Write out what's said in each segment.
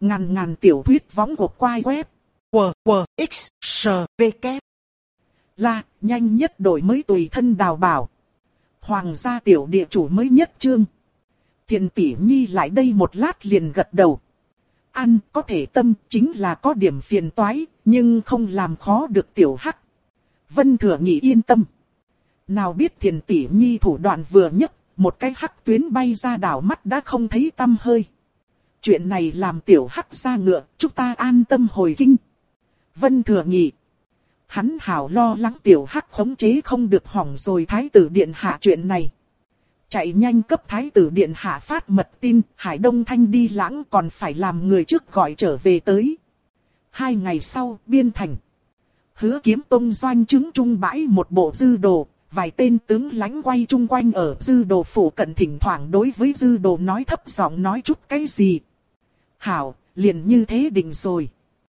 Ngàn ngàn tiểu thuyết võng của quai web. WWXSVK. Là, nhanh nhất đổi mới tùy thân đào bảo. Hoàng gia tiểu địa chủ mới nhất chương. Thiền tỷ nhi lại đây một lát liền gật đầu. Ăn có thể tâm chính là có điểm phiền toái, nhưng không làm khó được tiểu hắc. Vân Thừa Nhị yên tâm. Nào biết Thiền tỷ nhi thủ đoạn vừa nhất, một cái hắc tuyến bay ra đảo mắt đã không thấy tăm hơi. Chuyện này làm tiểu hắc ra ngựa, chúng ta an tâm hồi kinh. Vân Thừa Nhị. Hắn hảo lo lắng tiểu hắc khống chế không được hỏng rồi thái tử điện hạ chuyện này. Chạy nhanh cấp thái tử điện hạ phát mật tin, Hải Đông Thanh đi lãng còn phải làm người trước gọi trở về tới. 2 ngày sau, biên thành. Hứa Kiếm Tông doanh chứng trung bãi một bộ dư đồ, vài tên tướng lãnh quay chung quanh ở dư đồ phủ cận thỉnh thoảng đối với dư đồ nói thấp giọng nói chút cái gì. Hảo, liền như thế định rồi.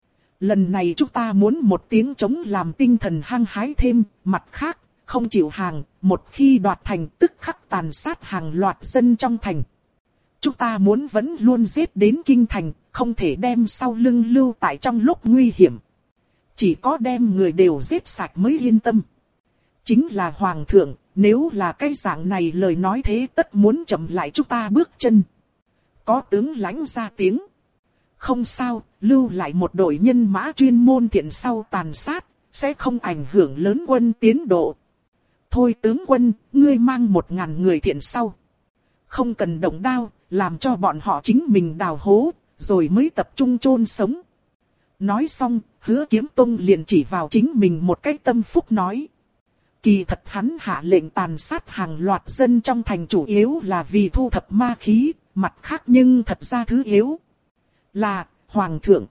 Lần này chúng ta muốn một tiếng chống làm tinh thần hăng hái thêm, mặt khác, không chịu hàng, một khi đoạt thành tức khắc tàn sát hàng loạt dân trong thành. Chúng ta muốn vẫn luôn giết đến kinh thành, không thể đem sau lưng lưu tại trong lúc nguy hiểm. Chỉ có đem người đều giết sạch mới yên tâm. Chính là hoàng thượng, nếu là cái dạng này lời nói thế tất muốn chậm lại chúng ta bước chân. Có tướng lãnh ra tiếng. Không sao, lưu lại một đội nhân mã chuyên môn thiện sau tàn sát, sẽ không ảnh hưởng lớn quân tiến độ. Thôi tướng quân, ngươi mang 1000 người thiện sau. Không cần động đao, làm cho bọn họ chính mình đào hố, rồi mới tập trung chôn sống. Nói xong, Hứa Kiếm Tông liền chỉ vào chính mình một cái tâm phúc nói. Kỳ thật hắn hạ lệnh tàn sát hàng loạt dân trong thành chủ yếu là vì thu thập ma khí, mặt khác nhưng thật ra thứ yếu. Là, Hoàng thượng.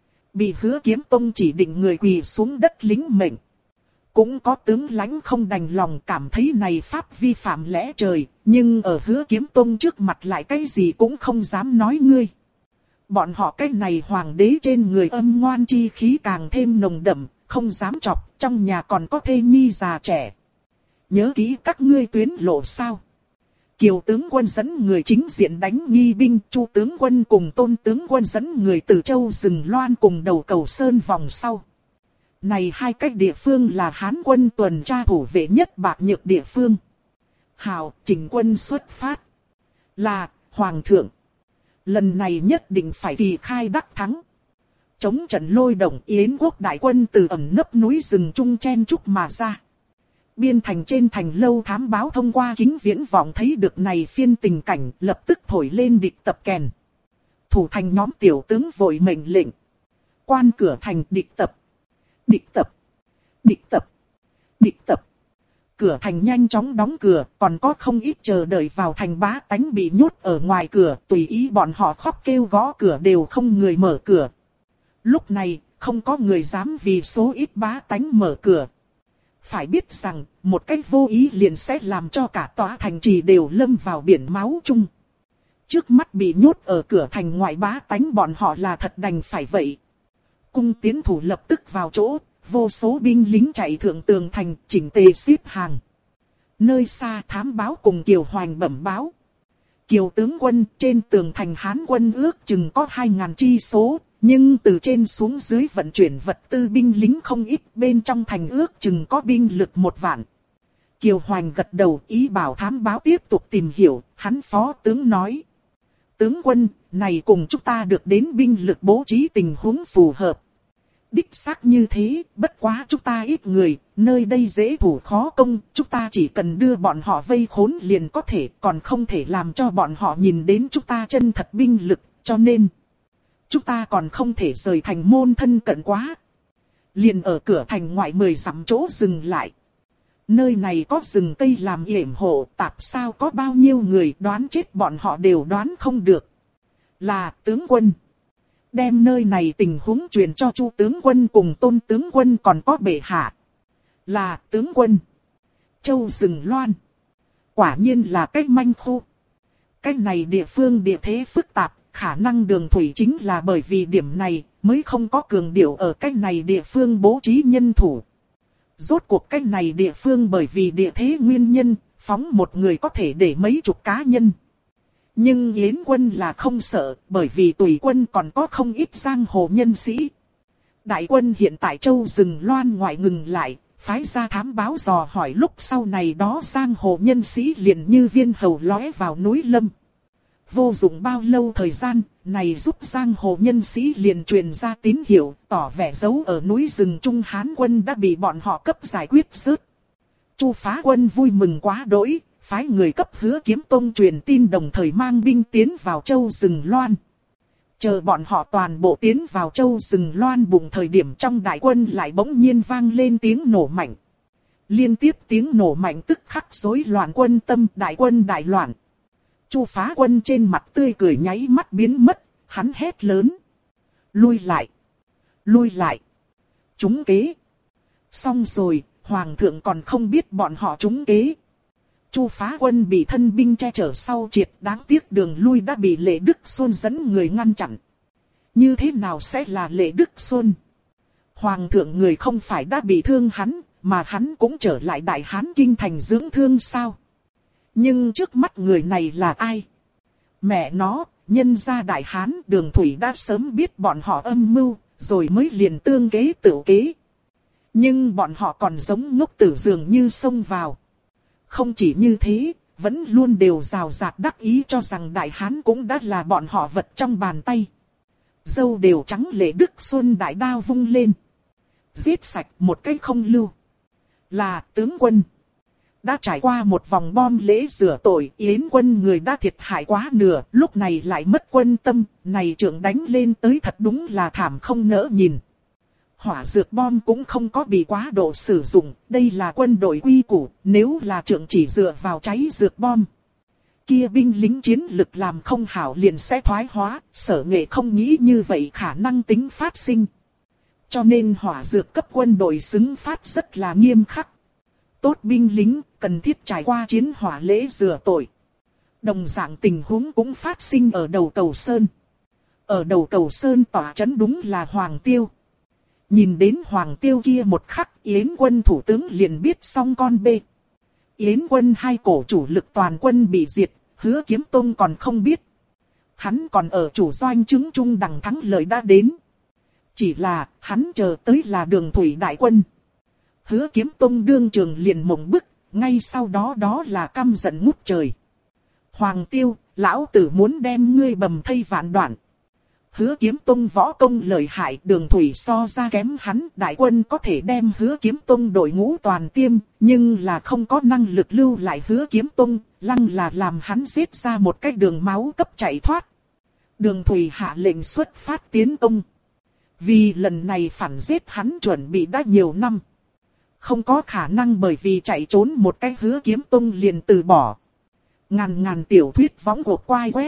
Bị Hứa Kiếm Tông chỉ định người quỳ xuống đất lính mệnh. Cũng có tướng lãnh không đành lòng cảm thấy này pháp vi phạm lẽ trời, nhưng ở Hứa Kiếm Tông trước mặt lại cái gì cũng không dám nói ngươi. Bọn họ cái này hoàng đế trên người âm ngoan chi khí càng thêm nồng đậm, không dám chọc, trong nhà còn có thê nhi già trẻ. Nhớ kỹ các ngươi tuyến lộ sao. Kiều tướng quân dẫn người chính diện đánh nghi binh, Chu tướng quân cùng Tôn tướng quân dẫn người từ Châu Rừng Loan cùng đầu cầu Sơn vòng sau. Này 2 cách địa phương là Hán quân tuần tra thủ vệ nhất bạc nhược địa phương. Hào, chỉnh quân xuất phát. Là, Hoàng thượng. Lần này nhất định phải kỳ khai đắc thắng. Chống trận lôi động Yến quốc đại quân từ ẩn nấp núi rừng trung chen chúc mà ra. Biên thành trên thành lâu thám báo thông qua kính viễn vọng thấy được này phiên tình cảnh, lập tức thổi lên địch tập kèn. Thủ thành nhóm tiểu tướng vội mệnh lệnh. Quan cửa thành địch tập. Địch tập. Địch tập. Địch tập. Cửa thành nhanh chóng đóng cửa, còn có không ít chờ đợi vào thành bá tánh bị nhốt ở ngoài cửa, tùy ý bọn họ khóc kêu gõ cửa đều không người mở cửa. Lúc này, không có người dám vì số ít bá tánh mở cửa. Phải biết rằng, một cách vô ý liền sẽ làm cho cả tòa thành trì đều lâm vào biển máu chung. Trước mắt bị nhốt ở cửa thành ngoại bá tánh bọn họ là thật đành phải vậy. Cung tiến thủ lập tức vào chỗ, vô số binh lính chạy thượng tường thành chỉnh tề xếp hàng. Nơi xa thám báo cùng Kiều Hoành bẩm báo. Kiều tướng quân trên tường thành Hán quân ước chừng có 2000 chi số, nhưng từ trên xuống dưới vận chuyển vật tư binh lính không ít, bên trong thành ước chừng có binh lực 1 vạn. Kiều Hoành gật đầu ý bảo thám báo tiếp tục tìm hiểu, hắn phó tướng nói. Tướng quân, này cùng chúng ta được đến binh lực bố trí tình huống phù hợp. Đích xác như thế, bất quá chúng ta ít người, nơi đây dễ thủ khó công, chúng ta chỉ cần đưa bọn họ vây khốn liền có thể, còn không thể làm cho bọn họ nhìn đến chúng ta chân thật binh lực, cho nên chúng ta còn không thể rời thành môn thân cận quá. Liền ở cửa thành ngoại 10 dặm chỗ dừng lại. Nơi này có rừng cây làm yểm hộ, tạp sao có bao nhiêu người đoán chết bọn họ đều đoán không được. Là tướng quân. Đem nơi này tình huống truyền cho Chu tướng quân cùng Tôn tướng quân còn có bệ hạ. Là tướng quân. Châu Rừng Loan. Quả nhiên là cái manh khu. Cái này địa phương địa thế phức tạp, khả năng đường thủy chính là bởi vì điểm này mới không có cường điệu ở cái này địa phương bố trí nhân thủ. Rốt cuộc cái này địa phương bởi vì địa thế nguyên nhân, phóng một người có thể để mấy chục cá nhân. Nhưng Yến Quân là không sợ, bởi vì tùy quân còn có không ít giang hồ nhân sĩ. Đại quân hiện tại châu rừng loan ngoại ngừng lại, phái ra thám báo dò hỏi lúc sau này đó giang hồ nhân sĩ liền như viên hầu lóe vào núi lâm. Vô dụng bao lâu thời gian, này giúp giang hồ nhân sĩ liền truyền ra tín hiệu, tỏ vẻ giấu ở núi rừng Trung Hán quân đã bị bọn họ cấp giải quyết rớt. Chu Phá Quân vui mừng quá đỗi, phái người cấp Hứa Kiếm Tông truyền tin đồng thời mang binh tiến vào châu rừng loan. Chờ bọn họ toàn bộ tiến vào châu rừng loan bụng thời điểm trong đại quân lại bỗng nhiên vang lên tiếng nổ mạnh. Liên tiếp tiếng nổ mạnh tức khắc rối loạn quân tâm, đại quân đại loạn. Chu Phá Quân trên mặt tươi cười nháy mắt biến mất, hắn hét lớn. Lui lại! Lui lại! Trúng kế! Xong rồi, Hoàng thượng còn không biết bọn họ trúng kế. Chu Phá Quân bị thân binh che chở sau triệt, đáng tiếc đường lui đã bị Lệ Đức Xuân dẫn người ngăn chặn. Như thế nào sẽ là Lệ Đức Xuân? Hoàng thượng người không phải đã bị thương hắn, mà hắn cũng trở lại Đại Hán kinh thành dưỡng thương sao? Nhưng trước mắt người này là ai? Mẹ nó, nhân gia Đại Hán Đường Thủy đã sớm biết bọn họ âm mưu, rồi mới liền tương kế tự kế. Nhưng bọn họ còn giống ngốc tử dường như xông vào. Không chỉ như thế, vẫn luôn đều rào rạt đắc ý cho rằng Đại Hán cũng đã là bọn họ vật trong bàn tay. Dâu đều trắng Lệ Đức Xuân đại đao vung lên. Giết sạch một cái không lưu. Là tướng quân. Đã trải qua một vòng bom lễ rửa tội, Yến Quân người đã thiệt hại quá nửa, lúc này lại mất quân tâm, này trưởng đánh lên tới thật đúng là thảm không nỡ nhìn. Hỏa dược bom cũng không có bị quá độ sử dụng, đây là quân đội quy củ, nếu là trưởng chỉ dựa vào cháy dược bom. Kia binh lính chiến lực làm không hảo liền sẽ thoái hóa, Sở Nghệ không nghĩ như vậy khả năng tính phát sinh. Cho nên hỏa dược cấp quân đội xứng phát rất là nghiêm khắc. Tốt binh lính, cần thiết trải qua chiến hỏa lễ rửa tội. Đồng dạng tình huống cũng phát sinh ở đầu cầu Sơn. Ở đầu cầu Sơn tỏa trấn đúng là Hoàng Tiêu. Nhìn đến Hoàng Tiêu kia một khắc, Yến Quân thủ tướng liền biết xong con bê. Yến Quân hai cổ chủ lực toàn quân bị diệt, Hứa Kiếm Tông còn không biết. Hắn còn ở chủ doanh chứng trung đẳng thắng lợi đã đến. Chỉ là, hắn chờ tới là Đường Thủy đại quân. Hứa Kiếm Tông đương trường liền mộng bức, ngay sau đó đó là căm giận ngút trời. Hoàng Tiêu, lão tử muốn đem ngươi bầm thây vạn đoạn. Hứa Kiếm Tông võ công lợi hại, Đường Thủy so ra kém hắn, đại quân có thể đem Hứa Kiếm Tông đội ngũ toàn tiêm, nhưng là không có năng lực lưu lại Hứa Kiếm Tông, lăng là làm hắn giết ra một cái đường máu cấp chạy thoát. Đường Thủy hạ lệnh xuất phát tiến công. Vì lần này phản giết hắn chuẩn bị đã nhiều năm. Không có khả năng bởi vì chạy trốn một cái Hứa Kiếm Tông liền từ bỏ. Ngàn tiểu thuyết võng của quai web.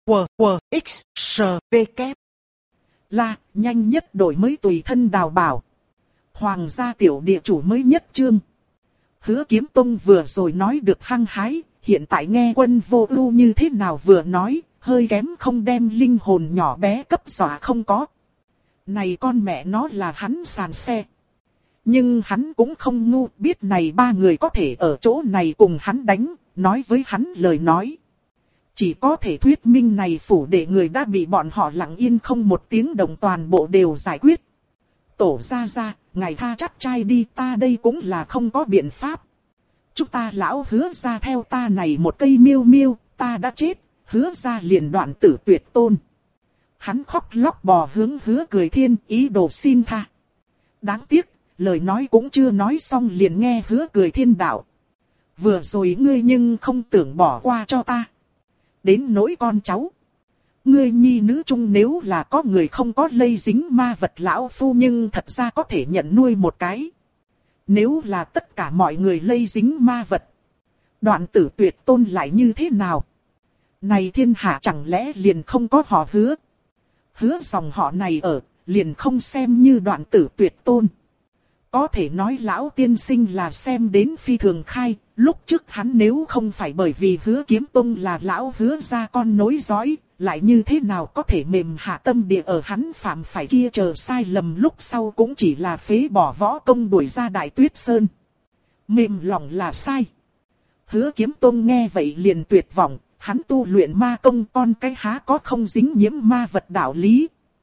WWXSPK là nhanh nhất đổi mới tùy thân đào bảo. Hoàng gia tiểu địa chủ mới nhất chương. Hứa Kiếm Tông vừa rồi nói được hăng hái, hiện tại nghe Quân Vô Ưu như thế nào vừa nói, hơi kém không đem linh hồn nhỏ bé cấp dọa không có. Này con mẹ nó là hắn sàn xe. Nhưng hắn cũng không ngu, biết này ba người có thể ở chỗ này cùng hắn đánh, nói với hắn lời nói. Chỉ có thể thuyết minh này phủ đệ người đã bị bọn họ lặng yên không một tiếng động toàn bộ đều giải quyết. Tổ ra, ngài tha chắt trai đi, ta đây cũng là không có biện pháp. Chúng ta lão Hứa ra theo ta này một cây miêu miêu, ta đã chết, Hứa ra liền đoạn tử tuyệt tôn. Hắn khóc lóc bò hướng Hứa Cười Thiên ý đồ xin tha. Đáng tiếc, lời nói cũng chưa nói xong liền nghe Hứa Cười Thiên đạo. Vừa rồi ngươi nhưng không tưởng bỏ qua cho ta. Đến nỗi con cháu. Ngươi nhi nữ chung nếu là có người không có lây dính ma vật lão phu nhưng thật ra có thể nhận nuôi một cái. Nếu là tất cả mọi người lây dính ma vật. Đoạn tử tuyệt tôn lại như thế nào? Này thiên hạ chẳng lẽ liền không có họ Hứa? Hứa dòng họ này ở, liền không xem như đoạn tử tuyệt tôn. Có thể nói lão tiên sinh là xem đến phi thường khai, lúc trước hắn nếu không phải bởi vì Hứa Kiếm Tông là lão Hứa ra con nối dõi, lại như thế nào có thể mềm hạ tâm địa ở hắn phạm phải kia chờ sai lầm lúc sau cũng chỉ là phế bỏ võ công đuổi ra Đại Tuyết Sơn. Mềm lòng là sai. Hứa Kiếm Tông nghe vậy liền tuyệt vọng, hắn tu luyện ma công, con cái há có không dính nhiễm ma vật đạo lý.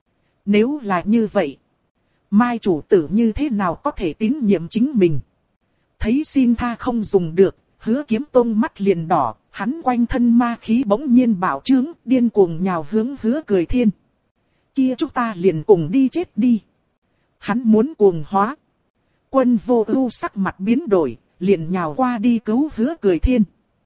Nếu là như vậy, Mai chủ tử như thế nào có thể tín nhiệm chính mình? Thấy xin tha không dùng được, Hứa Kiếm Tông mắt liền đỏ, hắn quanh thân ma khí bỗng nhiên bạo trướng, điên cuồng nhào hướng Hứa Cười Thiên. Kia chúng ta liền cùng đi chết đi. Hắn muốn cuồng hóa. Quân Vô Ưu sắc mặt biến đổi, liền nhào qua đi cứu Hứa Cười Thiên.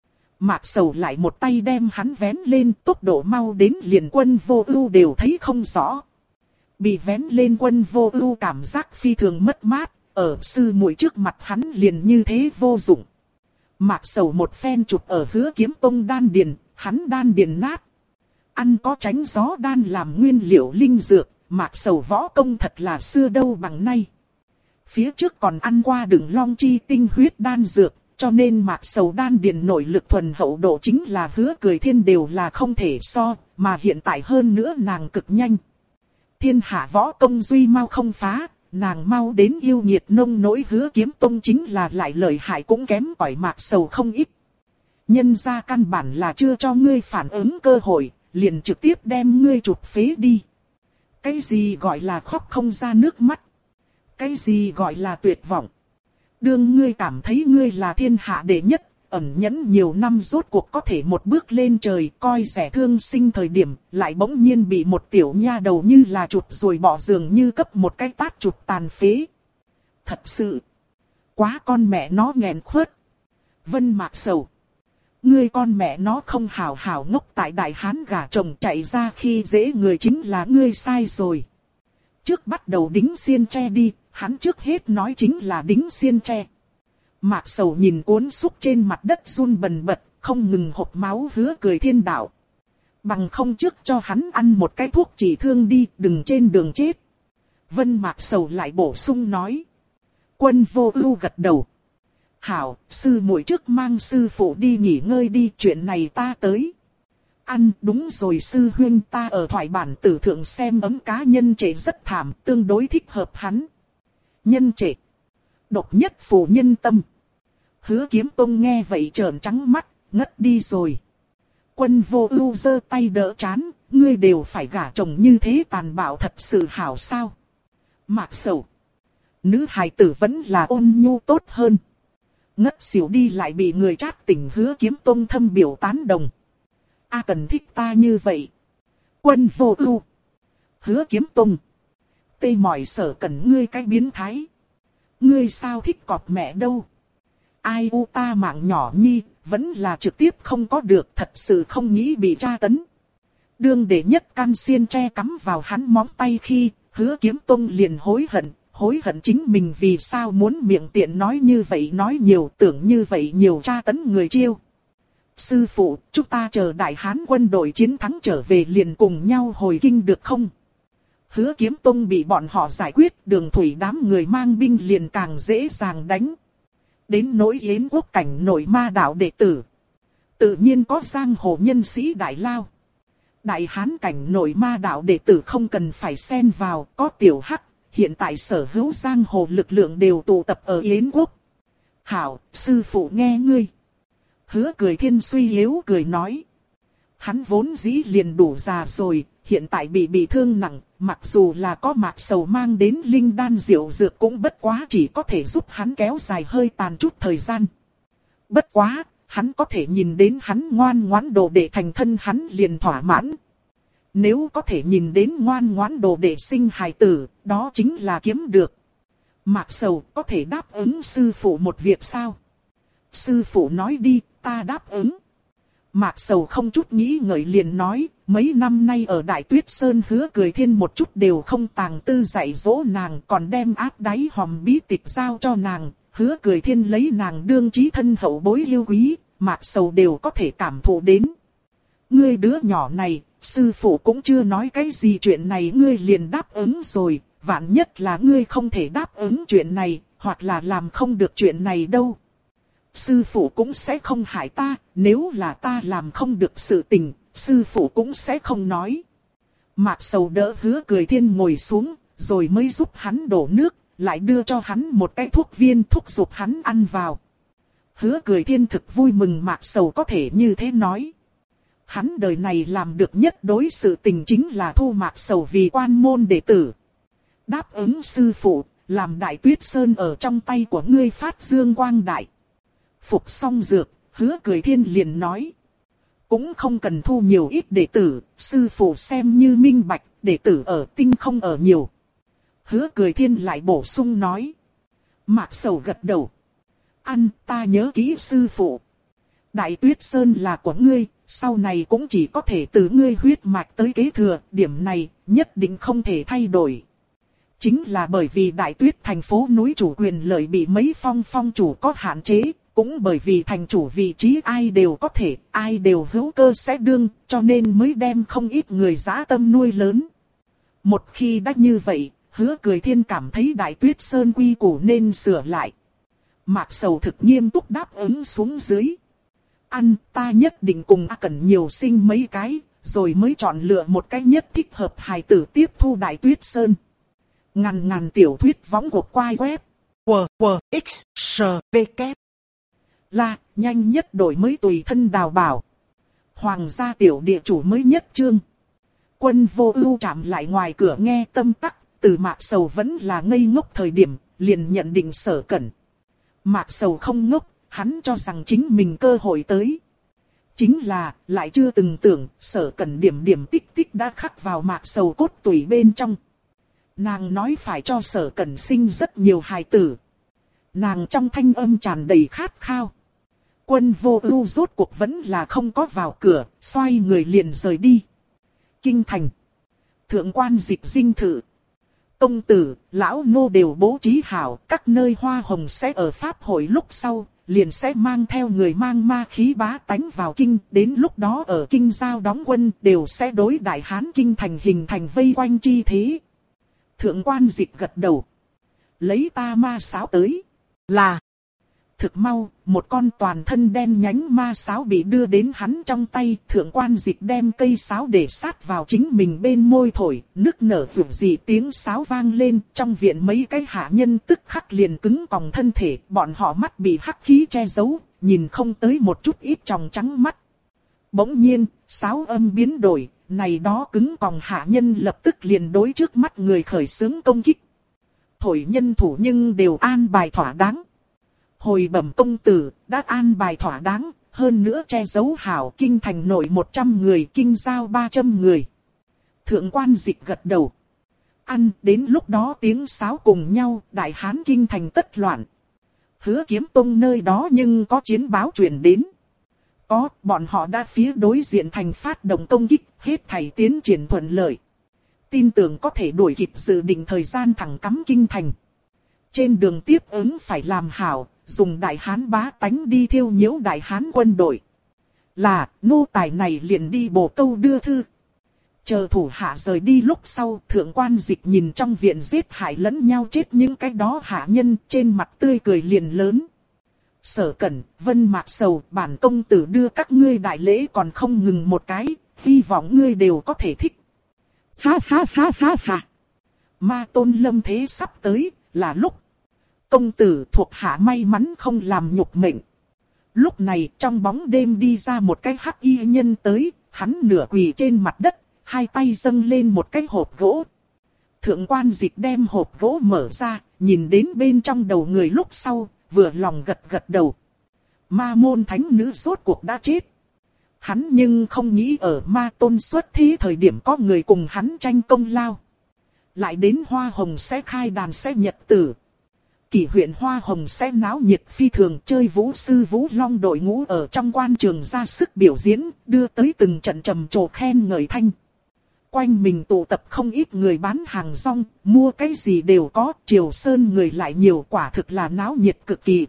Mạc Sầu lại một tay đem hắn vén lên, tốc độ mau đến liền Quân Vô Ưu đều thấy không rõ. Bị vén lên Quân Vô Ưu cảm giác phi thường mất mát, ở sư muội trước mặt hắn liền như thế vô dụng. Mạc Sầu một phen chụp ở Hứa Kiếm Tông đan điền, hắn đan điền nát. Ăn có tránh gió đan làm nguyên liệu linh dược, Mạc Sầu võ công thật là xưa đâu bằng nay. Phía trước còn ăn qua đừng long chi tinh huyết đan dược, cho nên Mạc Sầu đan điền nội lực thuần hậu độ chính là Hứa Cười Thiên đều là không thể so, mà hiện tại hơn nữa nàng cực nhanh. Thiên hạ võ công duy mau không phá, nàng mau đến yêu nghiệt nông nỗi Hứa Kiếm Tông chính là lại lợi hại cũng kém cỏi Mạc Sầu không ít. Nhân ra căn bản là chưa cho ngươi phản ứng cơ hội, liền trực tiếp đem ngươi chụp phế đi. Cái gì gọi là khóc không ra nước mắt? Cái gì gọi là tuyệt vọng? Đương ngươi cảm thấy ngươi là thiên hạ đệ nhất, ẩn nhẫn nhiều năm rốt cuộc có thể một bước lên trời, coi rẻ thương sinh thời điểm, lại bỗng nhiên bị một tiểu nha đầu như là chụp rồi bỏ giường như cấp một cái tát chụp tàn phế. Thật sự, quá con mẹ nó nghẹn khuất. Vân Mạc Sầu, ngươi con mẹ nó không hảo hảo ngốc tại Đại Hán gả chồng chạy ra khi dễ người chính là ngươi sai rồi. Trước bắt đầu đính xiên tre đi, hắn trước hết nói chính là đính xiên tre. Mạc Sầu nhìn cuốn xúc trên mặt đất run bần bật, không ngừng hộc máu Hứa Cười Thiên đạo. Bằng không trước cho hắn ăn một cái thuốc trị thương đi, đừng trên đường chết. Vân Mạc Sầu lại bổ sung nói. Quân Vô Ưu gật đầu. Hảo, sư muội trước mang sư phụ đi nghỉ ngơi đi, chuyện này ta tới. Ăn, đúng rồi sư huynh, ta ở thoại bản tử thượng xem ấm cá nhân trệ rất thảm, tương đối thích hợp hắn. Nhân trệ. Độc nhất phù nhân tâm. Hứa Kiếm Tông nghe vậy trợn trắng mắt, ngất đi rồi. Quân Vô Ưu giơ tay đỡ trán, ngươi đều phải gả chồng như thế tàn bạo thật sự hảo sao? Mạc Sầu, nữ hài tử vẫn là ôn nhu tốt hơn. Ngất xỉu đi lại bị người trát tỉnh Hứa Kiếm Tông thâm biểu tán đồng. A cần thích ta như vậy. Quân Vô Ưu, Hứa Kiếm Tông, tê mỏi sở cần ngươi cái biến thái. Ngươi sao thích cọp mẹ đâu? Ai u ta mạng nhỏ nhi, vẫn là trực tiếp không có được, thật sự không nghĩ bị tra tấn. Đương đệ nhất căn xiên tre cắm vào hắn móng tay khi, Hứa Kiếm Tông liền hối hận chính mình vì sao muốn miệng tiện nói như vậy, nói nhiều, tưởng như vậy nhiều tra tấn người chiêu. Sư phụ, chúng ta chờ Đại Hán quân đội chiến thắng trở về liền cùng nhau hồi kinh được không? Hứa Kiếm Tông bị bọn họ giải quyết, Đường thủy đám người mang binh liền càng dễ dàng đánh. Đến nỗi Yến Quốc cảnh nội ma đạo đệ tử, tự nhiên có giang hồ nhân sĩ đại lao. Đại Hán cảnh nội ma đạo đệ tử không cần phải xen vào, có Tiểu Hắc, hiện tại sở hữu giang hồ lực lượng đều tụ tập ở Yến Quốc. Hảo, sư phụ nghe ngươi. Hứa Cười Thiên suy yếu cười nói. Hắn vốn dĩ liền đủ già rồi, hiện tại bị thương nặng, mặc dù là có Mạc Sầu mang đến linh đan diệu dược cũng bất quá chỉ có thể giúp hắn kéo dài hơi tàn chút thời gian. Bất quá, hắn có thể nhìn đến hắn ngoan ngoãn đồ đệ thành thân hắn liền thỏa mãn. Nếu có thể nhìn đến ngoan ngoãn đồ đệ sinh hài tử, đó chính là kiếm được. Mạc Sầu có thể đáp ứng sư phụ một việc sao? Sư phụ nói đi, ta đáp ứng. Mạc Sầu không chút nghĩ ngợi liền nói, mấy năm nay ở Đại Tuyết Sơn Hứa Cười Thiên một chút đều không tàng tư dạy dỗ nàng, còn đem áp đáy hòm bí tịch giao cho nàng. Hứa Cười Thiên lấy nàng đương chí thân hậu bối yêu quý, Mạc Sầu đều có thể cảm thụ đến. Ngươi đứa nhỏ này, sư phụ cũng chưa nói cái gì chuyện này ngươi liền đáp ứng rồi, vạn nhất là ngươi không thể đáp ứng chuyện này, hoặc là làm không được chuyện này đâu. Sư phụ cũng sẽ không hại ta, nếu là ta làm không được sự tình, sư phụ cũng sẽ không nói. Mạc Sầu đỡ Hứa Cười Thiên ngồi xuống, rồi mới giúp hắn đổ nước, lại đưa cho hắn một cái thuốc viên thúc giục hắn ăn vào. Hứa Cười Thiên thực vui mừng Mạc Sầu có thể như thế nói. Hắn đời này làm được nhất đối sự tình chính là thu Mạc Sầu vì quan môn đệ tử. Đáp ứng sư phụ, làm Đại Tuyết Sơn ở trong tay của ngươi phát dương quang đại. Phục xong dược, Hứa Cười Thiên liền nói. Cũng không cần thu nhiều ít đệ tử, sư phụ xem như minh bạch, đệ tử ở tinh không ở nhiều. Hứa Cười Thiên lại bổ sung nói. Mạc Sầu gật đầu. Ăn, ta nhớ kỹ sư phụ. Đại Tuyết Sơn là của ngươi, sau này cũng chỉ có thể từ ngươi huyết mạch tới kế thừa, điểm này nhất định không thể thay đổi. Chính là bởi vì Đại Tuyết thành phố núi chủ quyền lợi bị mấy phong chủ có hạn chế, cũng bởi vì thành chủ vị trí ai đều có thể, ai đều hữu cơ sẽ đương, cho nên mới đem không ít người dã tâm nuôi lớn. Một khi đã như vậy, Hứa Cười Thiên cảm thấy Đại Tuyết Sơn quy củ nên sửa lại. Mạc Sầu thực nghiêm túc đáp ứng xuống dưới. Ăn, ta nhất định cùng A Cẩn nhiều sinh mấy cái, rồi mới chọn lựa một cái nhất thích hợp hài tử tiếp thu Đại Tuyết Sơn. Ngàn tiểu thuyết võng của quai web. WWXSPK. Là, nhanh nhất đổi mới tùy thân đào bảo. Hoàng gia tiểu địa chủ mới nhất chương. Quân Vô Ưu chạm lại ngoài cửa nghe tâm tắc, từ Mạc Sầu vẫn là ngây ngốc thời điểm, liền nhận định Sở Cẩn. Mạc Sầu không ngốc, hắn cho rằng chính mình cơ hội tới. Chính là, lại chưa từng tưởng, Sở Cẩn điểm tích tích đã khắc vào Mạc Sầu cốt tủy bên trong. Nàng nói phải cho Sở Cẩn sinh rất nhiều hài tử. Nàng trong thanh âm tràn đầy khát khao. Quân Vô Ưu rốt cuộc vẫn là không có vào cửa, xoay người liền rời đi. Kinh thành. Thượng quan Dịch dinh thự. Công tử, lão nô đều bố trí hảo, các nơi hoa hồng sẽ ở pháp hội lúc sau, liền sẽ mang theo người mang ma khí bá tánh vào kinh, đến lúc đó ở kinh giao đóng quân đều sẽ đối Đại Hán kinh thành hình thành vây quanh chi thế. Thượng quan Dịch gật đầu. Lấy ta ma sáo tới. Là. Thực mau, một con toàn thân đen nhánh ma sáo bị đưa đến hắn trong tay. Thượng quan Dịch đem cây sáo để sát vào chính mình bên môi thổi. Nức nở vượt gì tiếng sáo vang lên. Trong viện mấy cái hạ nhân tức khắc liền cứng còng thân thể. Bọn họ mắt bị hắc khí che giấu. Nhìn không tới một chút ít tròng trắng mắt. Bỗng nhiên, sáo âm biến đổi. Này đó cứng còng hạ nhân lập tức liền đối trước mắt người khởi xướng công kích. Thổi nhân thủ nhưng đều an bài thỏa đáng. Hồi bẩm công tử, đã an bài thỏa đáng, hơn nữa che giấu hảo kinh thành nội 100 người, kinh giao 300 người. Thượng quan Dịch gật đầu. Ăn, đến lúc đó tiếng sáo cùng nhau, Đại Hán kinh thành tất loạn. Hứa Kiếm Tông nơi đó nhưng có chiến báo truyền đến. Có, bọn họ đã phía đối diện thành phát động công kích, hết thảy tiến triển thuận lợi. Tin tưởng có thể đuổi kịp dự định thời gian thẳng cắm kinh thành. Trên đường tiếp ứng phải làm hảo, dùng Đại Hán bá tánh đi thiêu nhiễu Đại Hán quân đội. Là, nô tài này liền đi bổ câu đưa thư. Chờ thủ hạ rời đi lúc sau, Thượng quan Dịch nhìn trong viện giết hại lẫn nhau chết những cái đó hạ nhân, trên mặt tươi cười liền lớn. Sở Cẩn, Vân Mạc Sầu, bản công tử đưa các ngươi đại lễ còn không ngừng một cái, hy vọng ngươi đều có thể thích. Ha ha ha ha ha. Ma Tôn lâm thế sắp tới, là lúc. Công tử thuộc hạ may mắn không làm nhục mệnh. Lúc này trong bóng đêm đi ra một cái hắc y nhân tới, hắn nửa quỳ trên mặt đất, hai tay dâng lên một cái hộp gỗ. Thượng quan Dịch đem hộp gỗ mở ra, nhìn đến bên trong đầu người lúc sau, vừa lòng gật đầu. Ma môn thánh nữ rốt cuộc đã chết. Hắn nhưng không nghĩ ở Ma Tôn xuất thế thời điểm có người cùng hắn tranh công lao. Lại đến Hoa Hồng sẽ khai đàn sẽ nhật tử. Kỷ huyện Hoa Hồng sẽ náo nhiệt phi thường, chơi vũ sư Vũ Long đội ngũ ở trong quan trường ra sức biểu diễn, đưa tới từng trận trầm trồ khen ngợi thanh. Quanh mình tụ tập không ít người bán hàng rong, mua cái gì đều có, Triều Sơn người lại nhiều, quả thực là náo nhiệt cực kỳ.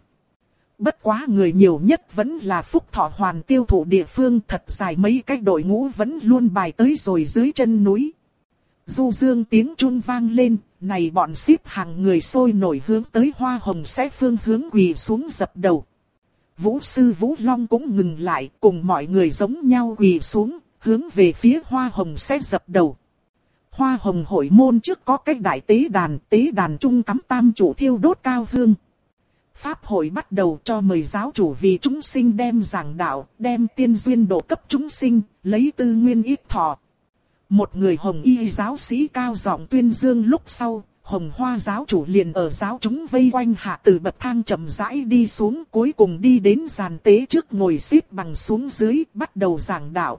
Bất quá người nhiều nhất vẫn là Phúc Thọ Hoàn tiêu thụ địa phương, thật dài mấy cái đội ngũ vẫn luôn bài tới rồi dưới chân núi. Du dương tiếng chun vang lên, này bọn xếp hàng người sôi nổi hướng tới Hoa Hồng sẽ phương hướng quỳ xuống dập đầu. Vũ sư Vũ Long cũng ngừng lại, cùng mọi người giống nhau quỳ xuống, hướng về phía Hoa Hồng sẽ dập đầu. Hoa Hồng hội môn trước có cái đại tế đàn trung cắm tam chủ thiêu đốt cao hương. Pháp hội bắt đầu cho mời giáo chủ vì chúng sinh đem giảng đạo, đem tiên duyên độ cấp chúng sinh, lấy tư nguyên ít thọ. Một người hồng y giáo sĩ cao giọng tuyên dương lúc sau, Hồng Hoa giáo chủ liền ở giáo chúng vây quanh hạ từ bậc thang chậm rãi đi xuống, cuối cùng đi đến giàn tế trước ngồi xếp bằng xuống dưới, bắt đầu giảng đạo.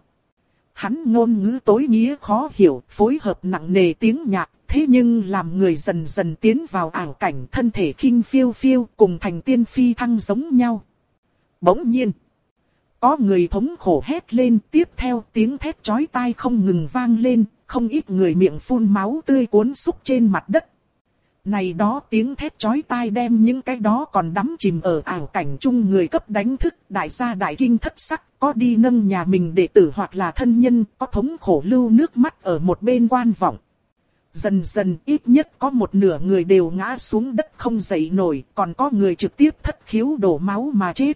Hắn ngôn ngữ tối nghĩa khó hiểu, phối hợp nặng nề tiếng nhạc, thế nhưng làm người dần dần tiến vào ảo cảnh, thân thể khinh phiêu phiêu, cùng thành tiên phi thăng giống nhau. Bỗng nhiên, có người thống khổ hét lên, tiếp theo tiếng thét chói tai không ngừng vang lên, không ít người miệng phun máu tươi cuốn xúc trên mặt đất. Này đó tiếng thét chói tai đem những cái đó còn đắm chìm ở ảo cảnh chung người cấp đánh thức, đại gia đại kinh thất sắc, có đi nâng nhà mình đệ tử hoặc là thân nhân, có thống khổ lưu nước mắt ở một bên quan vọng. Dần dần ít nhất có một nửa người đều ngã xuống đất không dậy nổi, còn có người trực tiếp thất khiếu đổ máu mà chết.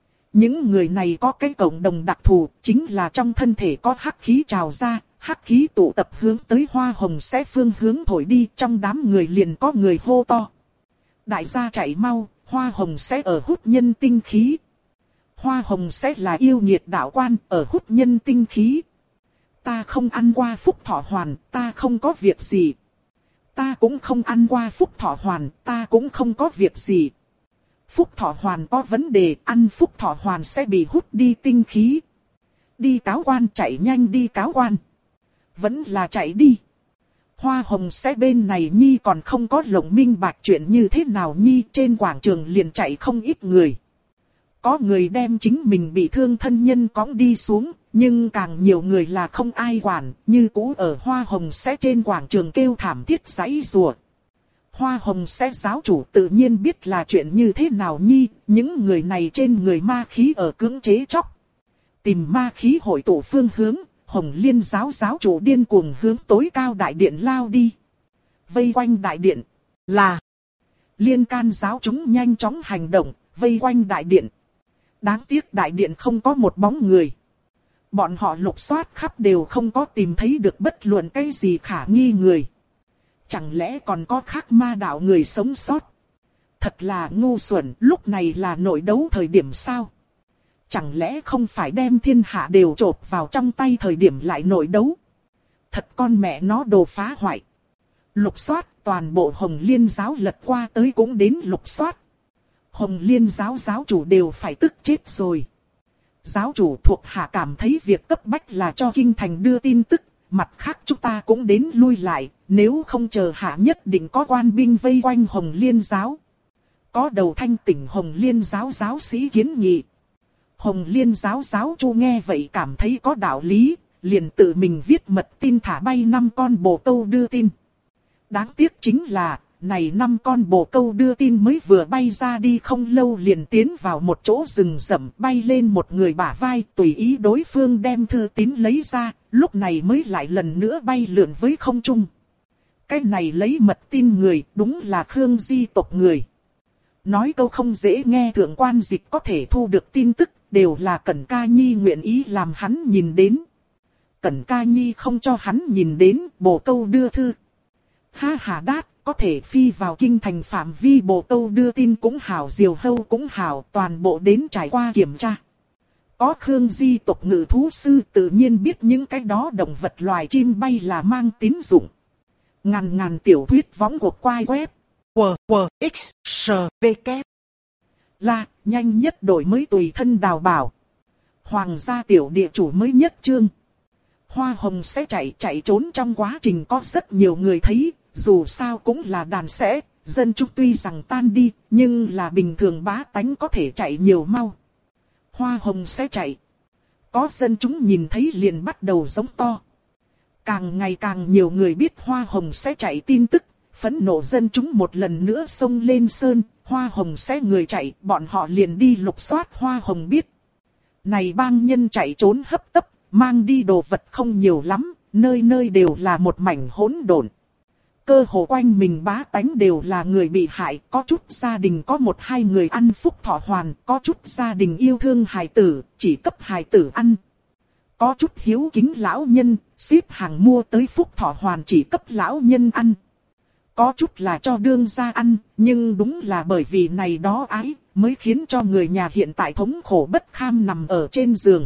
Những người này có cái cộng đồng đặc thù, chính là trong thân thể có hắc khí trào ra, hắc khí tụ tập hướng tới hoa hồng sẽ phương hướng thổi đi, trong đám người liền có người hô to. Đại gia chạy mau, hoa hồng sẽ ở hút nhân tinh khí. Hoa hồng sẽ là yêu nghiệt đạo quan, ở hút nhân tinh khí. Ta không ăn qua phúc thọ hoàn, ta không có việc gì. Ta cũng không ăn qua phúc thọ hoàn, ta cũng không có việc gì. Phúc thọ hoàn có vấn đề, ăn phúc thọ hoàn sẽ bị hút đi tinh khí. Đi cáo quan, chạy nhanh đi cáo quan. Vẫn là chạy đi. Hoa hồng sẽ bên này nhi còn không có lộng minh bạch chuyện như thế nào nhi, trên quảng trường liền chạy không ít người. Có người đem chính mình bị thương thân nhân cõng đi xuống, nhưng càng nhiều người là không ai quản, như cũ ở hoa hồng sẽ trên quảng trường kêu thảm thiết giãy giụa. Hoa hồng sẽ giáo chủ tự nhiên biết là chuyện như thế nào nhi, những người này trên người ma khí ở cưỡng chế chóc. Tìm ma khí hội tụ phương hướng, Hồng Liên giáo giáo chủ điên cuồng hướng tối cao đại điện lao đi. Vây quanh đại điện là Liên can giáo chúng nhanh chóng hành động, vây quanh đại điện. Đáng tiếc đại điện không có một bóng người. Bọn họ lục soát khắp đều không có tìm thấy được bất luận cái gì khả nghi người. Chẳng lẽ còn có khác ma đạo người sống sót? Thật là ngu xuẩn, lúc này là nội đấu thời điểm sao? Chẳng lẽ không phải đem thiên hạ đều chộp vào trong tay thời điểm lại nội đấu? Thật con mẹ nó đồ phá hoại. Lục soát, toàn bộ Hồng Liên giáo lật qua tới cũng đến lục soát. Hồng Liên giáo giáo chủ đều phải tức chết rồi. Giáo chủ thuộc hạ cảm thấy việc cấp bách là cho kinh thành đưa tin tức, mặt khác chúng ta cũng đến lui lại, nếu không chờ hạ nhất định có quan binh vây quanh Hồng Liên giáo. Có đầu thanh tỉnh Hồng Liên giáo giáo sĩ kiến nghị. Hồng Liên giáo giáo chủ nghe vậy cảm thấy có đạo lý, liền tự mình viết mật tin thả bay 5 con bồ câu đưa tin. Đáng tiếc chính là, này 5 con bồ câu đưa tin mới vừa bay ra đi không lâu liền tiến vào một chỗ rừng rậm, bay lên một người bả vai, tùy ý đối phương đem thư tín lấy ra, lúc này mới lại lần nữa bay lượn với không trung. Cái này lấy mật tin người, đúng là Khương Di tộc người. Nói câu không dễ nghe, thượng quan dịch có thể thu được tin tức, đều là Cẩn Ca Nhi nguyện ý làm hắn nhìn đến. Cẩn Ca Nhi không cho hắn nhìn đến, bồ câu đưa thư. Ha ha đát, có thể phi vào kinh thành phạm vi bồ câu đưa tin cũng hảo, diều hâu cũng hảo, toàn bộ đến trải qua kiểm tra. Có Khương Di tộc ngự thú sư tự nhiên biết những cái đó động vật loài chim bay là mang tín dụng. Ngàn tiểu thuyết võng cuộc quay web. WXSVK là nhanh nhất đổi mới tùy thân đào bảo. Hoàng gia tiểu địa chủ mới nhất chương. Hoa hồng sẽ chạy trốn trong quá trình có rất nhiều người thấy, dù sao cũng là đàn sẽ, dân chúng tuy rằng tan đi, nhưng là bình thường bá tánh có thể chạy nhiều mau. Hoa hồng sẽ chạy. Có dân chúng nhìn thấy liền bắt đầu giống to. Càng ngày càng nhiều người biết hoa hồng sẽ chạy tin tức, phẫn nộ dân chúng một lần nữa xông lên sơn, hoa hồng sẽ người chạy, bọn họ liền đi lục soát hoa hồng biết. Này bang nhân chạy trốn hấp tấp, mang đi đồ vật không nhiều lắm, nơi nơi đều là một mảnh hỗn độn. Cơ hồ quanh mình bá tánh đều là người bị hại, có chút gia đình có 1-2 người ăn phúc thọ hoàn, có chút gia đình yêu thương hài tử, chỉ cấp hài tử ăn. Có chút hiếu kính lão nhân, xếp hàng mua tới phúc thọ hoàn chỉ cấp lão nhân ăn. có chút là cho đương gia ăn, nhưng đúng là bởi vì này đó ái, mới khiến cho người nhà hiện tại thống khổ bất kham nằm ở trên giường.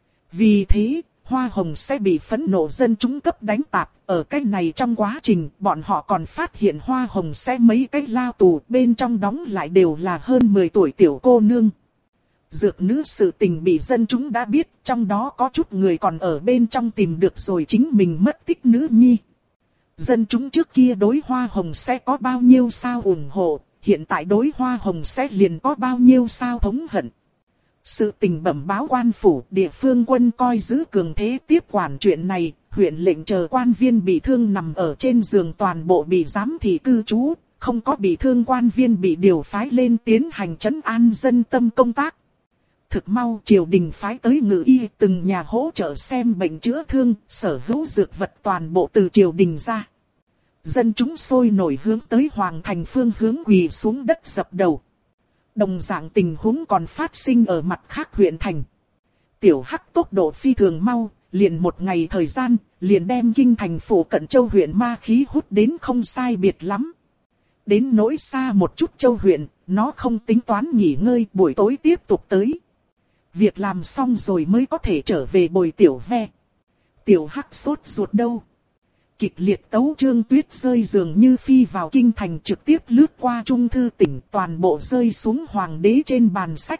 Vì thế, Hoa Hồng sẽ bị phẫn nộ dân chúng cấp đánh tạp, ở cái này trong quá trình, bọn họ còn phát hiện Hoa Hồng sẽ mấy cái lao tù, bên trong đóng lại đều là hơn 10 tuổi tiểu cô nương. Dược nữ sự tình bị dân chúng đã biết, trong đó có chút người còn ở bên trong tìm được rồi chính mình mất tích nữ nhi. Dân chúng trước kia đối Hoa Hồng sẽ có bao nhiêu sao ủng hộ, hiện tại đối Hoa Hồng sẽ liền có bao nhiêu sao thống hận. Sự tình bẩm báo quan phủ, địa phương quân coi giữ cường thế tiếp quản chuyện này, huyện lệnh chờ quan viên bị thương nằm ở trên giường toàn bộ bị giám thị cư trú, không có bị thương quan viên bị điều phái lên tiến hành trấn an dân tâm công tác. Thực mau triều đình phái tới ngự y từng nhà hỗ trợ xem bệnh chữa thương, sở hữu dược vật toàn bộ từ triều đình ra. Dân chúng sôi nổi hướng tới hoàng thành phương hướng quỳ xuống đất dập đầu. Đồng dạng tình huống còn phát sinh ở mặt khác huyện thành. Tiểu Hắc tốc độ phi thường mau, liền một ngày thời gian, liền đem kinh thành phủ cận châu huyện ma khí hút đến không sai biệt lắm. Đến nỗi xa một chút châu huyện, nó không tính toán nghỉ ngơi, buổi tối tiếp tục tới. Việc làm xong rồi mới có thể trở về bồi tiểu ve. Tiểu Hắc sốt ruột đâu. Kịch liệt tấu chương tuyết rơi dường như phi vào kinh thành trực tiếp lướt qua trung thư tỉnh toàn bộ rơi xuống hoàng đế trên bàn sách.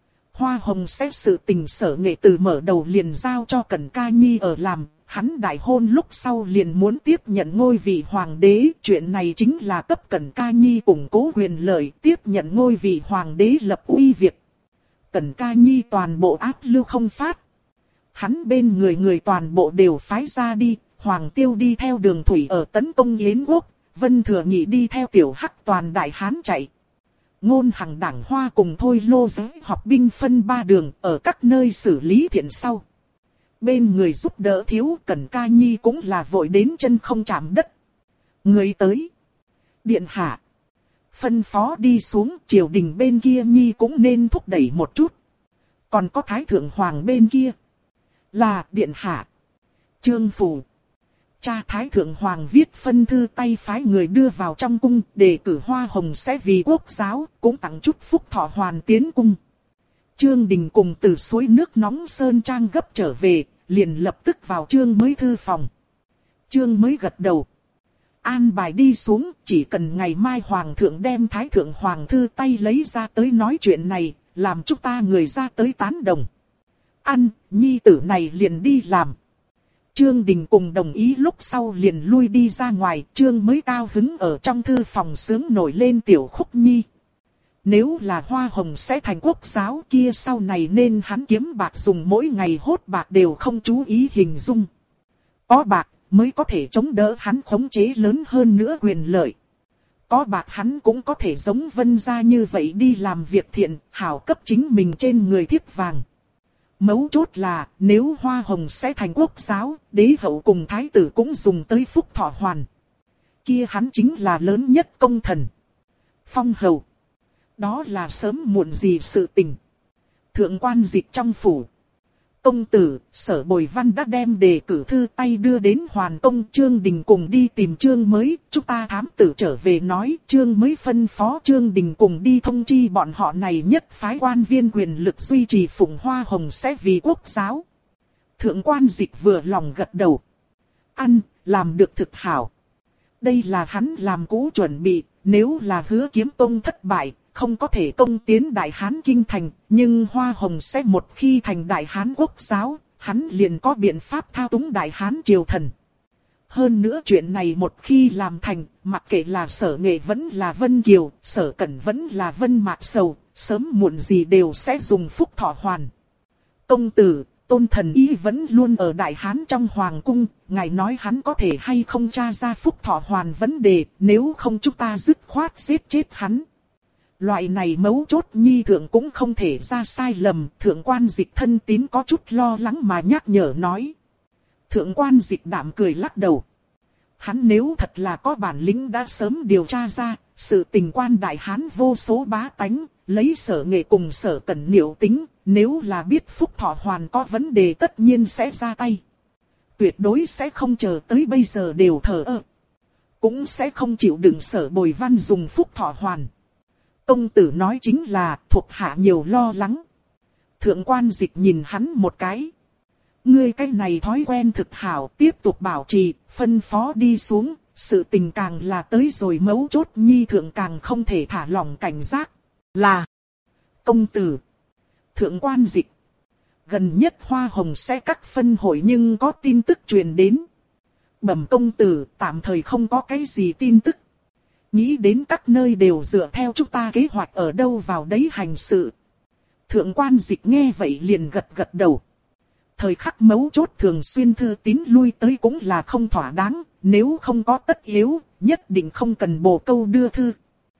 Hoa Hồng xét sự tình sở nghệ từ mở đầu liền giao cho Cẩn Ca Nhi ở làm, hắn đại hôn lúc sau liền muốn tiếp nhận ngôi vị hoàng đế, chuyện này chính là cấp Cẩn Ca Nhi củng cố quyền lợi tiếp nhận ngôi vị hoàng đế lập uy việc. Cẩn Ca Nhi toàn bộ áp lưu không phát. Hắn bên người toàn bộ đều phái ra đi. Hoàng Tiêu đi theo đường thủy ở tấn công Yến Quốc, Vân Thừa Nhị đi theo Tiểu Hắc toàn đại hán chạy. Ngôn Hằng Đảng Hoa cùng Thôi Lô Giới học binh phân ba đường ở các nơi xử lý thiện sau. Bên người giúp đỡ thiếu Cẩn Ca Nhi cũng là vội đến chân không chạm đất. Người tới. Điện hạ. Phân phó đi xuống triều đình bên kia Nhi cũng nên thúc đẩy một chút. Còn có Thái Thượng Hoàng bên kia. Là điện hạ. Trương Phủ. Cha Thái Thượng Hoàng viết phân thư tay phái người đưa vào trong cung, đề cử Hoa Hồng sẽ vì quốc giáo, cũng tặng chút phúc thọ hoàn tiến cung. Trương Đình cùng từ suối nước nóng Sơn Trang gấp trở về, liền lập tức vào Trương mới thư phòng. Trương mới gật đầu. An bài đi xuống, chỉ cần ngày mai Hoàng thượng đem Thái Thượng Hoàng thư tay lấy ra tới nói chuyện này, làm chúng ta người ra tới tán đồng. Ăn, nhi tử này liền đi làm. Trương Đình cùng đồng ý lúc sau liền lui đi ra ngoài, Trương mới cao hứng ở trong thư phòng sướng nổi lên tiểu khúc nhi. Nếu là Hoa Hồng sẽ thành quốc giáo kia sau này nên hắn kiếm bạc dùng mỗi ngày hốt bạc đều không chú ý hình dung. Có bạc mới có thể chống đỡ hắn khống chế lớn hơn nữa quyền lợi. Có bạc hắn cũng có thể giống Vân gia như vậy đi làm việc thiện, hảo cấp chính mình trên người thiếp vàng. Mấu chốt là, nếu Hoa Hồng sẽ thành quốc giáo, đế hậu cùng thái tử cũng dùng tới phúc thọ hoàn. Kia hắn chính là lớn nhất công thần. Phong hầu. Đó là sớm muộn gì sự tình. Thượng quan Dịch trong phủ. Công tử, Sở Bồi Văn đã đem đề cử thư tay đưa đến Hoàn Công. Trương Đình cùng đi tìm Trương mới, chúng ta thám tử trở về nói. Trương mới phân phó Trương Đình cùng đi thông chi bọn họ này nhất phái quan viên quyền lực duy trì Phụng Hoa Hồng sẽ vì quốc giáo. Thượng quan Dịch vừa lòng gật đầu. Ăn, làm được thực hảo. Đây là hắn làm cũ chuẩn bị, nếu là Hứa Kiếm Tông thất bại, không có thể công tiến Đại Hán Kinh Thành, nhưng Hoa Hồng sẽ một khi thành Đại Hán Quốc giáo, hắn liền có biện pháp thao túng Đại Hán Triều Thần. Hơn nữa chuyện này một khi làm thành, mặc kệ là Sở Nghệ vẫn là Vân Kiều, Sở Cẩn vẫn là Vân Mạc Sầu, sớm muộn gì đều sẽ dùng phúc thọ hoàn. Công tử, Tôn Thần Y vẫn luôn ở Đại Hán trong Hoàng Cung, ngài nói hắn có thể hay không tra ra phúc thọ hoàn vấn đề, nếu không chúng ta dứt khoát giết chết hắn. Loại này mấu chốt nhi thượng cũng không thể ra sai lầm, thượng quan Dịch thân tín có chút lo lắng mà nhắc nhở nói. Thượng quan Dịch đạm cười lắc đầu. Hắn nếu thật là có bản lĩnh đã sớm điều tra ra, sự tình quan Đại Hán vô số bá tánh, lấy Sở Nghệ cùng Sở Cẩn liệu tính, nếu là biết phúc thọ hoàn có vấn đề tất nhiên sẽ ra tay. Tuyệt đối sẽ không chờ tới bây giờ đều thờ ơ. cũng sẽ không chịu đựng Sở Bồi Văn dùng phúc thọ hoàn. Công tử nói chính là thuộc hạ nhiều lo lắng. Thượng quan Dịch nhìn hắn một cái. Ngươi cái này thói quen thực hảo, tiếp tục bảo trì, phân phó đi xuống, sự tình càng là tới rồi mấu chốt nhi thượng càng không thể thả lỏng cảnh giác. Là công tử. Thượng quan Dịch. Gần nhất Hoa Hồng sẽ cắt phân hội nhưng có tin tức truyền đến. Bẩm công tử, tạm thời không có cái gì tin tức. Nghĩ đến các nơi đều dựa theo chúng ta kế hoạch ở đâu vào đấy hành sự. Thượng quan Dịch nghe vậy liền gật gật đầu. Thời khắc mấu chốt thường xuyên thư tín lui tới cũng là không thỏa đáng, nếu không có tất yếu, nhất định không cần bổ câu đưa thư.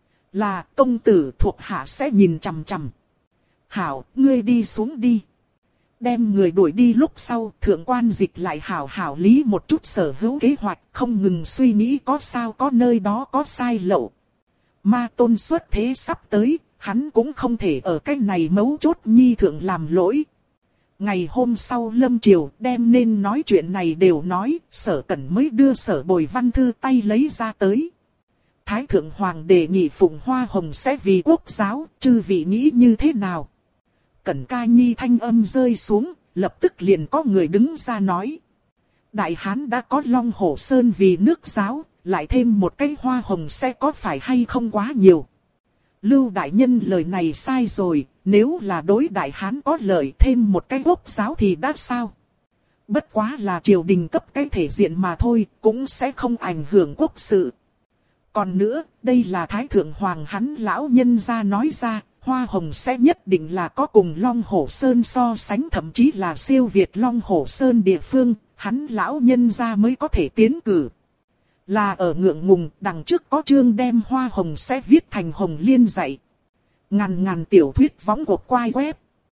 Là công tử thuộc hạ sẽ nhìn chằm chằm. Hảo, ngươi đi xuống đi. Đem người đuổi đi lúc sau, thượng quan Dịch lại hảo lý một chút sở hữu kế hoạch, không ngừng suy nghĩ có sao có nơi đó có sai lậu. Ma tôn xuất thế sắp tới, hắn cũng không thể ở cái này mấu chốt nhi thượng làm lỗi. Ngày hôm sau lâm triều đem nên nói chuyện này đều nói, Sở Cẩn mới đưa Sở Bồi Văn thư tay lấy ra tới. Thái thượng hoàng đề nghị Phụng Hoa Hồng sẽ vì quốc giáo, chư vị nghĩ như thế nào? Cẩn Ca Nhi thanh âm rơi xuống, lập tức liền có người đứng ra nói. Đại Hán đã có Long Hổ Sơn vì nước giáo, lại thêm một cái Hoa Hồng sẽ có phải hay không quá nhiều. Lưu đại nhân lời này sai rồi, nếu là đối Đại Hán có lợi thêm một cái quốc giáo thì đã sao? Bất quá là triều đình cấp cái thể diện mà thôi, cũng sẽ không ảnh hưởng quốc sự. Còn nữa, đây là Thái Thượng Hoàng hắn lão nhân gia nói ra, Hoa Hồng sẽ nhất định là có cùng Long Hổ Sơn so sánh, thậm chí là siêu việt Long Hổ Sơn địa phương, hắn lão nhân gia mới có thể tiến cử. Là ở ngượng ngùng, đằng trước có chương đem Hoa Hồng sẽ viết thành Hồng Liên dạy. Ngàn tiểu thuyết võng cuộc quay web.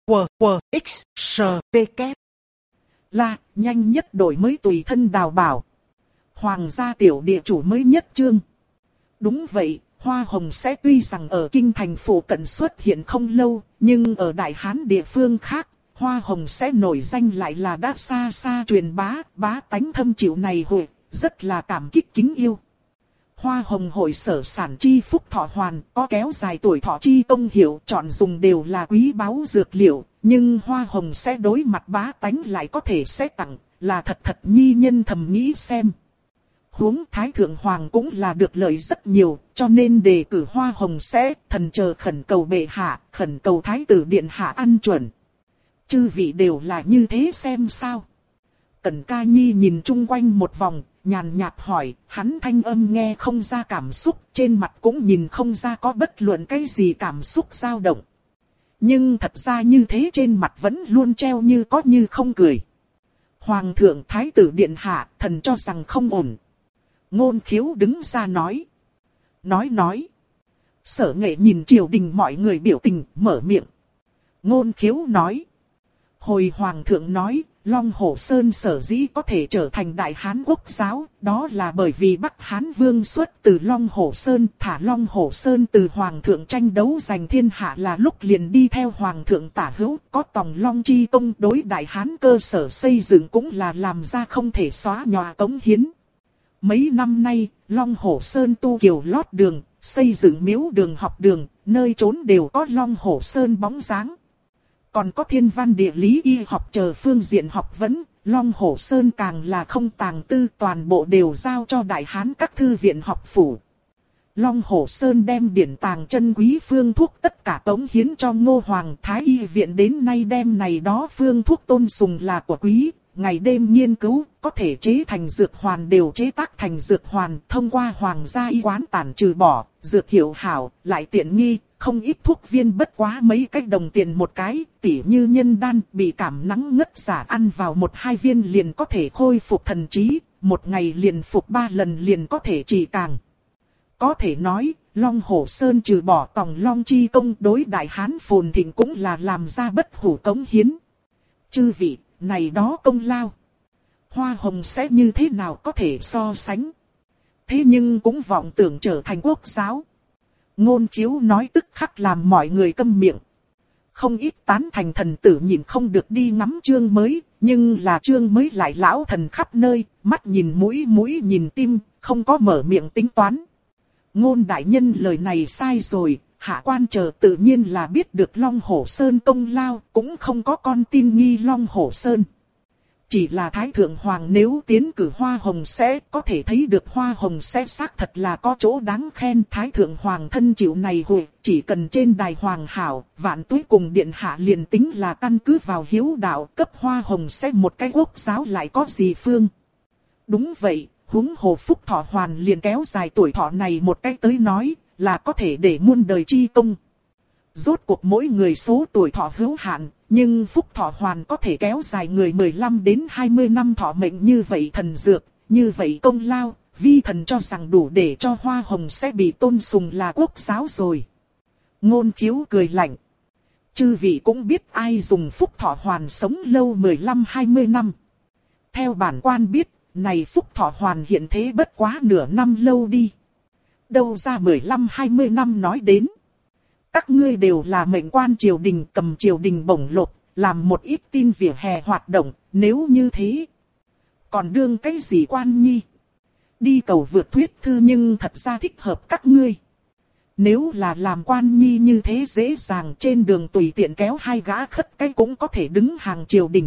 WXSPK. Là, nhanh nhất đổi mới tùy thân đào bảo. Hoàng gia tiểu địa chủ mới nhất chương. Đúng vậy, Hoa Hồng sẽ tuy rằng ở kinh thành phủ cận xuất hiện không lâu, nhưng ở Đại Hán địa phương khác, Hoa Hồng sẽ nổi danh lại là đã xa xa truyền bá tánh thâm chịu này hội, rất là cảm kích kính yêu. Hoa Hồng hội sở sản chi phúc thọ hoàn, có kéo dài tuổi thọ chi công hiệu, chọn dùng đều là quý báu dược liệu, nhưng Hoa Hồng sẽ đối mặt bá tánh lại có thể sẽ tặng, là thật nhi nhân thầm nghĩ xem. Huống Thái Thượng Hoàng cũng là được lợi rất nhiều, cho nên đề cử Hoa Hồng sẽ thần chờ khẩn cầu bệ hạ, khẩn cầu Thái tử điện hạ ăn chuẩn. Chư vị đều là như thế xem sao? Cẩn Ca Nhi nhìn chung quanh một vòng, nhàn nhạt hỏi, hắn thanh âm nghe không ra cảm xúc, trên mặt cũng nhìn không ra có bất luận cái gì cảm xúc dao động. Nhưng thật ra như thế trên mặt vẫn luôn treo như có như không cười. Hoàng thượng Thái tử điện hạ, thần cho rằng không ổn. Ngôn Khiếu đứng ra nói. Nói. Sở Nghệ nhìn triều đình mọi người biểu tình, mở miệng. Ngôn Khiếu nói. Hồi Hoàng thượng nói, Long Hổ Sơn sở dĩ có thể trở thành Đại Hán quốc giáo, đó là bởi vì Bắc Hán Vương xuất từ Long Hổ Sơn, thả Long Hổ Sơn từ Hoàng thượng tranh đấu giành thiên hạ là lúc liền đi theo Hoàng thượng tả hữu, có tòng Long chi công đối Đại Hán cơ sở xây dựng cũng là làm ra không thể xóa nhòa cống hiến. Mấy năm nay, Long Hổ Sơn tu kiều lót đường, xây dựng miếu đường học đường, nơi trốn đều có Long Hổ Sơn bóng dáng. Còn có thiên văn địa lý y học chờ phương diện học vấn, Long Hổ Sơn càng là không tàng tư, toàn bộ đều giao cho Đại Hán các thư viện học phủ. Long Hổ Sơn đem điển tàng chân quý phương thuốc tất cả cống hiến cho Ngô Hoàng Thái Y viện, đến nay đem này đó phương thuốc tôn sùng là của quý, ngày đêm nghiên cứu, có thể chế thành dược hoàn đều chế tác thành dược hoàn, thông qua Hoàng gia y quán tản trừ bỏ, dược hiệu hảo, lại tiện nghi. Không ít thuốc viên bất quá mấy cái đồng tiền một cái, tỉ như nhân đan bị cảm nắng ngất giả ăn vào 1-2 viên liền có thể khôi phục thần trí, một ngày liền phục 3 lần liền có thể trị càng. Có thể nói, Long Hổ Sơn trừ bỏ tòng Long chi công đối Đại Hán phồn thịnh cũng là làm ra bất hủ cống hiến. Chư vị, này đó công lao. Hoa Hồng sẽ như thế nào có thể so sánh. Thế nhưng cũng vọng tưởng trở thành quốc giáo. Ngôn Khiếu nói tức khắc làm mọi người câm miệng. Không ít tán thành thần tử nhìn không được đi ngắm chương mới, nhưng là chương mới lại lão thần khắp nơi, mắt nhìn mũi nhìn tim, không có mở miệng tính toán. Ngôn đại nhân lời này sai rồi, hạ quan chờ tự nhiên là biết được Long Hổ Sơn công lao, cũng không có con tin nghi Long Hổ Sơn. Chỉ là Thái Thượng Hoàng nếu tiến cử Hoa Hồng sẽ có thể thấy được Hoa Hồng sẽ xác thật là có chỗ đáng khen. Thái Thượng Hoàng thân chịu này hội, chỉ cần trên đài Hoàng hảo, Vạn Tuế cùng Điện Hạ liền tính là căn cứ vào hiếu đạo cấp Hoa Hồng sẽ một cái quốc giáo lại có gì phương. Đúng vậy, huống hồ Phúc Thọ Hoàn liền kéo dài tuổi thọ này một cách tới nói, là có thể để muôn đời chi công. Rốt cuộc mỗi người số tuổi thọ hữu hạn, nhưng Phúc Thọ Hoàn có thể kéo dài người 15 đến 20 năm thọ mệnh như vậy thần dược, như vậy công lao, vi thần cho rằng đủ để cho Hoa Hồng sẽ bị tôn sùng là quốc giáo rồi. Ngôn Khiếu cười lạnh. Chư vị cũng biết ai dùng Phúc Thọ Hoàn sống lâu 15-20 năm. Theo bản quan biết, này Phúc Thọ Hoàn hiện thế bất quá nửa năm lâu đi. Đâu ra 15-20 năm nói đến. Các ngươi đều là mệnh quan triều đình, cầm triều đình bổng lộc, làm một ít tin vỉa hè hoạt động, nếu như thế. Còn đương cái gì quan nhi? Đi cầu vượt thuyết thư nhưng thật ra thích hợp các ngươi. Nếu là làm quan nhi như thế dễ dàng trên đường tùy tiện kéo hai gã khất cái cũng có thể đứng hàng triều đình.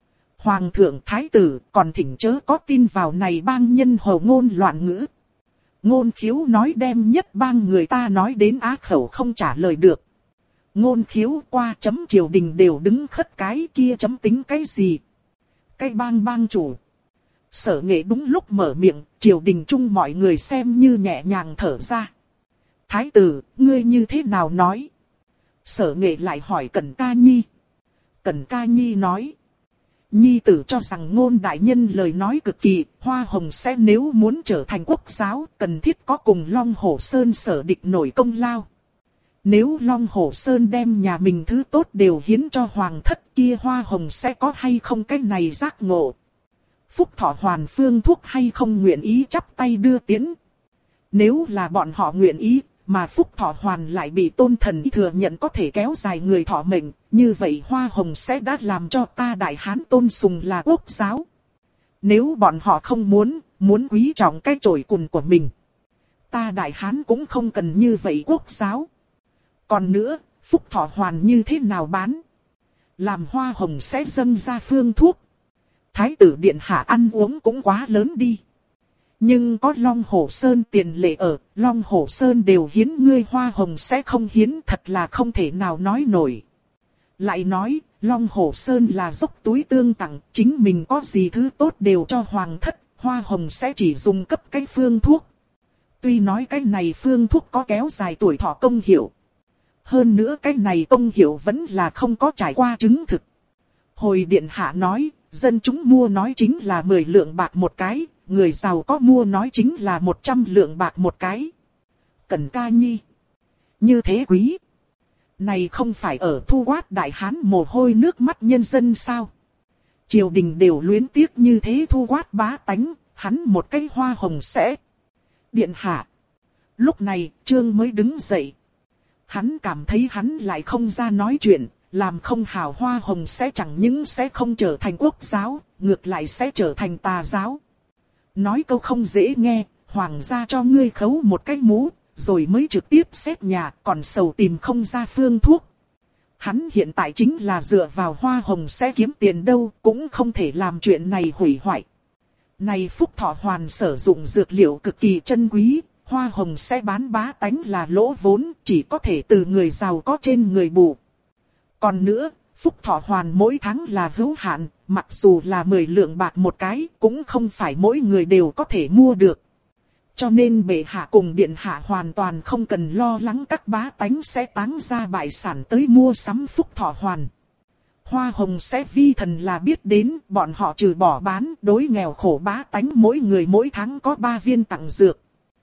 Hoàng thượng thái tử còn thỉnh chớ có tin vào này bang nhân hồ ngôn loạn ngữ. Ngôn Khiếu nói đem nhất bang người ta nói đến á khẩu không trả lời được. Ngôn Khiếu qua chấm triều đình đều đứng khất cái kia chấm tính cái gì? Cái bang chủ. Sở Nghệ đúng lúc mở miệng, triều đình chung mọi người xem như nhẹ nhàng thở ra. Thái tử, ngươi như thế nào nói? Sở Nghệ lại hỏi Cẩn Ca Nhi. Cẩn Ca Nhi nói. Nhi tử cho rằng Ngôn đại nhân lời nói cực kỳ, Hoa Hồng sẽ nếu muốn trở thành quốc giáo, cần thiết có cùng Long Hổ Sơn sở địch nổi công lao. Nếu Long Hổ Sơn đem nhà mình thứ tốt đều hiến cho hoàng thất kia, Hoa Hồng sẽ có hay không cái này giác ngộ. Phúc Thọ Hoàn phương thuốc hay không nguyện ý chắp tay đưa tiến. Nếu là bọn họ nguyện ý, mà Phúc Thọ Hoàn lại bị tôn thần thừa nhận có thể kéo dài người thọ mệnh, như vậy Hoa Hồng sẽ đã làm cho ta Đại Hán tôn sùng là quốc giáo. Nếu bọn họ không muốn quý trọng cái chổi cùn của mình, ta Đại Hán cũng không cần như vậy quốc giáo. Còn nữa, Phúc Thọ Hoàn như thế nào bán? Làm Hoa Hồng sẽ dâng ra phương thuốc. Thái tử điện hạ ăn uống cũng quá lớn đi. Nhưng có Long Hổ Sơn tiền lệ ở, Long Hổ Sơn đều hiến ngươi, Hoa Hồng sẽ không hiến, thật là không thể nào nói nổi. Lại nói, Long Hổ Sơn là dốc túi tương tặng, chính mình có gì thứ tốt đều cho hoàng thất, Hoa Hồng sẽ chỉ dùng cấp cái phương thuốc. Tuy nói cái này phương thuốc có kéo dài tuổi thọ công hiệu. Hơn nữa cái này công hiệu vẫn là không có trải qua chứng thực. Hồi điện hạ nói, dân chúng mua nói chính là 10 lượng bạc một cái, người giàu có mua nói chính là 100 lượng bạc một cái. Cẩn Ca Nhi. Như thế quý. Này không phải ở thu quát Đại Hán mồ hôi nước mắt nhân dân sao? Triều đình đều luyến tiếc như thế thu quát bá tánh, hắn một cái Hoa Hồng sẽ. Điện hạ. Lúc này, Trương mới đứng dậy. Hắn cảm thấy hắn lại không ra nói chuyện, làm không hảo Hoa Hồng sẽ chẳng những sẽ không trở thành quốc giáo, ngược lại sẽ trở thành tà giáo. Nói câu không dễ nghe, hoàng gia cho ngươi khấu một cái mũ, rồi mới trực tiếp xét nhà, còn sầu tìm không ra phương thuốc. Hắn hiện tại chính là dựa vào Hoa Hồng sẽ kiếm tiền đâu, cũng không thể làm chuyện này hủy hoại. Này Phúc Thọ Hoàn sử dụng dược liệu cực kỳ chân quý, Hoa Hồng sẽ bán bá tánh là lỗ vốn, chỉ có thể từ người giàu có trên người bù. Còn nữa, Phúc Thọ Hoàn mỗi tháng là hữu hạn, mặc dù là 10 lượng bạc một cái, cũng không phải mỗi người đều có thể mua được. Cho nên bệ hạ cùng điện hạ hoàn toàn không cần lo lắng các bá tánh sẽ táng ra bại sản tới mua sắm Phúc Thọ Hoàn. Hoa Hồng sẽ vi thần là biết đến, bọn họ trừ bỏ bán, đối nghèo khổ bá tánh mỗi người mỗi tháng có 3 viên tặng dược.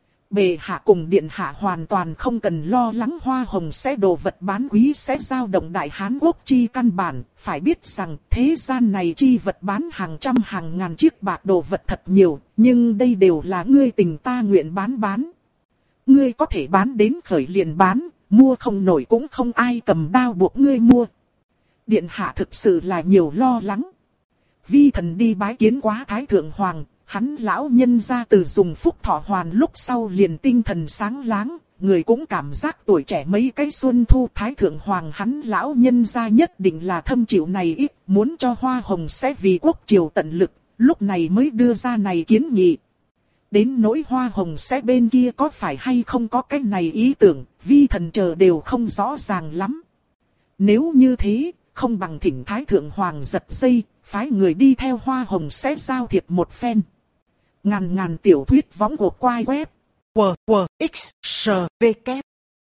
Bệ hạ cùng điện hạ hoàn toàn không cần lo lắng Hoa Hồng sẽ đồ vật bán quý sẽ dao động Đại Hán quốc chi căn bản, phải biết rằng thế gian này chi vật bán hàng trăm hàng ngàn chiếc bạc đồ vật thật nhiều, nhưng đây đều là ngươi tình ta nguyện bán. Ngươi có thể bán đến khởi liền bán, mua không nổi cũng không ai cầm đao buộc ngươi mua. Điện hạ thực sự là nhiều lo lắng. Vi thần đi bái kiến quá Thái Thượng Hoàng, hắn lão nhân gia từ dùng phúc thọ hoàn lúc sau liền tinh thần sáng láng, người cũng cảm giác tuổi trẻ mấy cái xuân thu. Thái thượng hoàng hắn lão nhân gia nhất định là thâm chịu này ít, muốn cho Hoa Hồng sẽ vì quốc triều tận lực, lúc này mới đưa ra này kiến nghị. Đến nỗi Hoa Hồng sẽ bên kia có phải hay không có cái này ý tưởng, vi thần chờ đều không rõ ràng lắm. Nếu như thế, không bằng thỉnh Thái thượng hoàng giật dây, phái người đi theo Hoa Hồng sẽ giao thiệp một phen. Ngàn tiểu thuyết võng của quai web. WWXSVK.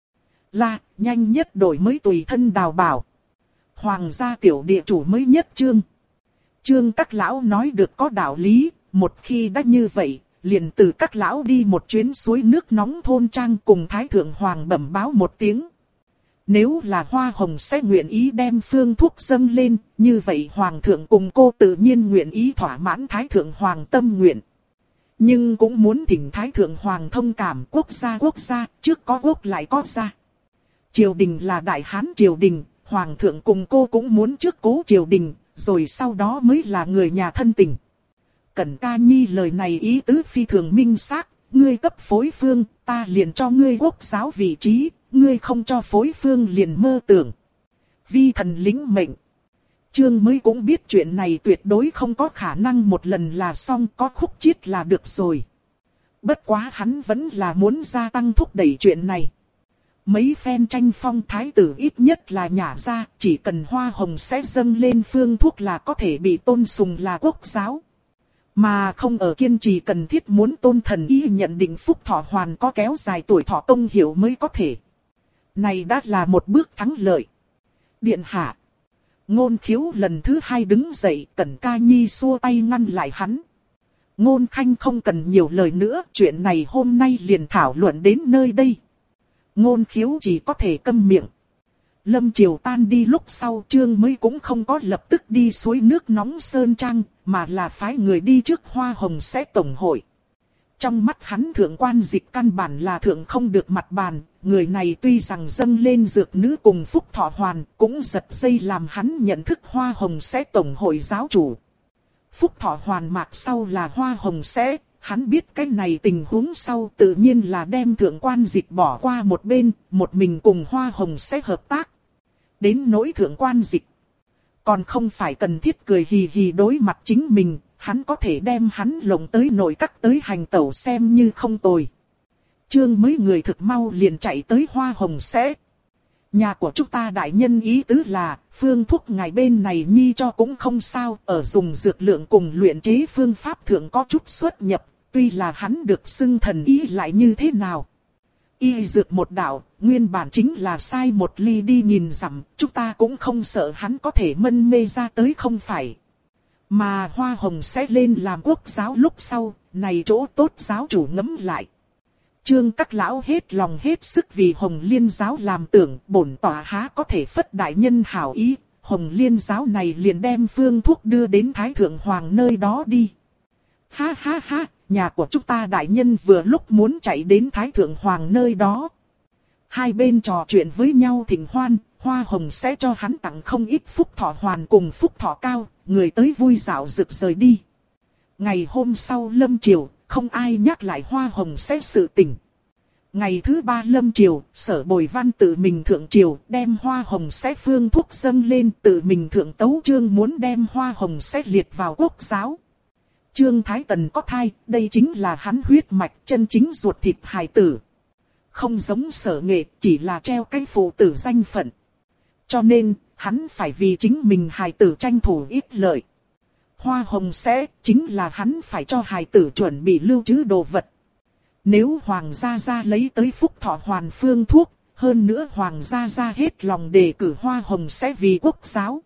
Là, nhanh nhất đổi mới tùy thân đào bảo. Hoàng gia tiểu địa chủ mới nhất chương. Chương các lão nói được có đạo lý, một khi đã như vậy, liền từ các lão đi một chuyến suối nước nóng thôn trang cùng Thái thượng hoàng bẩm báo một tiếng. Nếu là Hoa Hồng sẽ nguyện ý đem phương thuốc dâng lên, như vậy Hoàng thượng cùng cô tự nhiên nguyện ý thỏa mãn Thái thượng hoàng tâm nguyện. Nhưng cũng muốn thỉnh Thái thượng hoàng thông cảm, quốc gia, trước có quốc lại có gia. Triều đình là Đại Hán triều đình, Hoàng thượng cùng cô cũng muốn trước cố triều đình, rồi sau đó mới là người nhà thân tình. Cẩn Ca Nhi lời này ý tứ phi thường minh xác, ngươi cấp phối phương, ta liền cho ngươi quốc giáo vị trí, ngươi không cho phối phương liền mơ tưởng. Vi thần lĩnh mệnh. Trương mới cũng biết chuyện này tuyệt đối không có khả năng một lần là xong, có khúc chiết là được rồi. Bất quá hắn vẫn là muốn gia tăng thúc đẩy chuyện này. Mấy phen tranh phong thái tử ít nhất là nhả ra, chỉ cần Hoa Hồng sẽ dâng lên phương thuốc là có thể bị tôn sùng là quốc giáo. Mà không ở kiên trì cần thiết muốn tôn thần y nhận định phúc thọ hoàn có kéo dài tuổi thọ công hiệu mới có thể. Này đã là một bước thắng lợi. Điện hạ. Ngôn Khiếu lần thứ hai đứng dậy, Cẩn Ca Nhi xua tay ngăn lại hắn. Ngôn Khanh không cần nhiều lời nữa, chuyện này hôm nay liền thảo luận đến nơi đây. Ngôn Khiếu chỉ có thể câm miệng. Lâm triều tan đi lúc sau, Trương mới cũng không có lập tức đi suối nước nóng Sơn Trang, mà là phái người đi trước Hoa Hồng sẽ tổng hội. Trong mắt hắn thượng quan dịch căn bản là thượng không được mặt bàn, người này tuy rằng dâng lên dược nữ cùng phúc thọ hoàn, cũng giật dây làm hắn nhận thức Hoa Hồng sẽ tổng hội giáo chủ. Phúc thọ hoàn mạc sau là Hoa Hồng sẽ, hắn biết cái này tình huống sau tự nhiên là đem thượng quan dịch bỏ qua một bên, một mình cùng Hoa Hồng sẽ hợp tác. Đến nỗi thượng quan dịch, còn không phải cần thiết cười hì hì đối mặt chính mình. Hắn có thể đem hắn lồng tới nội các tới hành tẩu xem như không tồi. Trương mấy người thực mau liền chạy tới Hoa Hồng sẽ. Nhà của chúng ta đại nhân ý tứ là, phương thuốc ngài bên này nhi cho cũng không sao, ở dùng dược lượng cùng luyện chế phương pháp thượng có chút xuất nhập, tuy là hắn được xưng thần y lại như thế nào. Y dược một đạo, nguyên bản chính là sai một ly đi nhìn dặm, chúng ta cũng không sợ hắn có thể mân mê ra tới không phải. Mà Hoa Hồng sẽ lên làm quốc giáo lúc sau, này chỗ tốt giáo chủ ngẫm lại. Trương các lão hết lòng hết sức vì Hồng Liên giáo làm tưởng, bổn tòa há có thể phất đại nhân hảo ý, Hồng Liên giáo này liền đem phương thuốc đưa đến Thái thượng hoàng nơi đó đi. Ha ha ha, nhà của chúng ta đại nhân vừa lúc muốn chạy đến Thái thượng hoàng nơi đó. Hai bên trò chuyện với nhau thịnh hoan, Hoa Hồng sẽ cho hắn tặng không ít phúc thọ hoàn cùng phúc thọ cao, người tới vui dạo rực rời đi. Ngày hôm sau lâm triều, không ai nhắc lại Hoa Hồng sẽ sự tình. Ngày thứ ba lâm triều, Sở Bồi Văn tự mình thượng triều, đem Hoa Hồng sẽ phương thuốc dâng lên, tự mình thượng tấu chương muốn đem Hoa Hồng sẽ liệt vào quốc giáo. Trương Thái Tần có thai, đây chính là hắn huyết mạch chân chính ruột thịt hài tử. Không giống Sở Nghệ, chỉ là treo cái phụ tử danh phận. Cho nên, hắn phải vì chính mình hài tử tranh thủ ít lợi. Hoa Hồng sẽ, chính là hắn phải cho hài tử chuẩn bị lưu trữ đồ vật. Nếu Hoàng gia gia lấy tới phúc thọ hoàn phương thuốc, hơn nữa Hoàng gia gia hết lòng đề cử Hoa Hồng sẽ vì quốc giáo.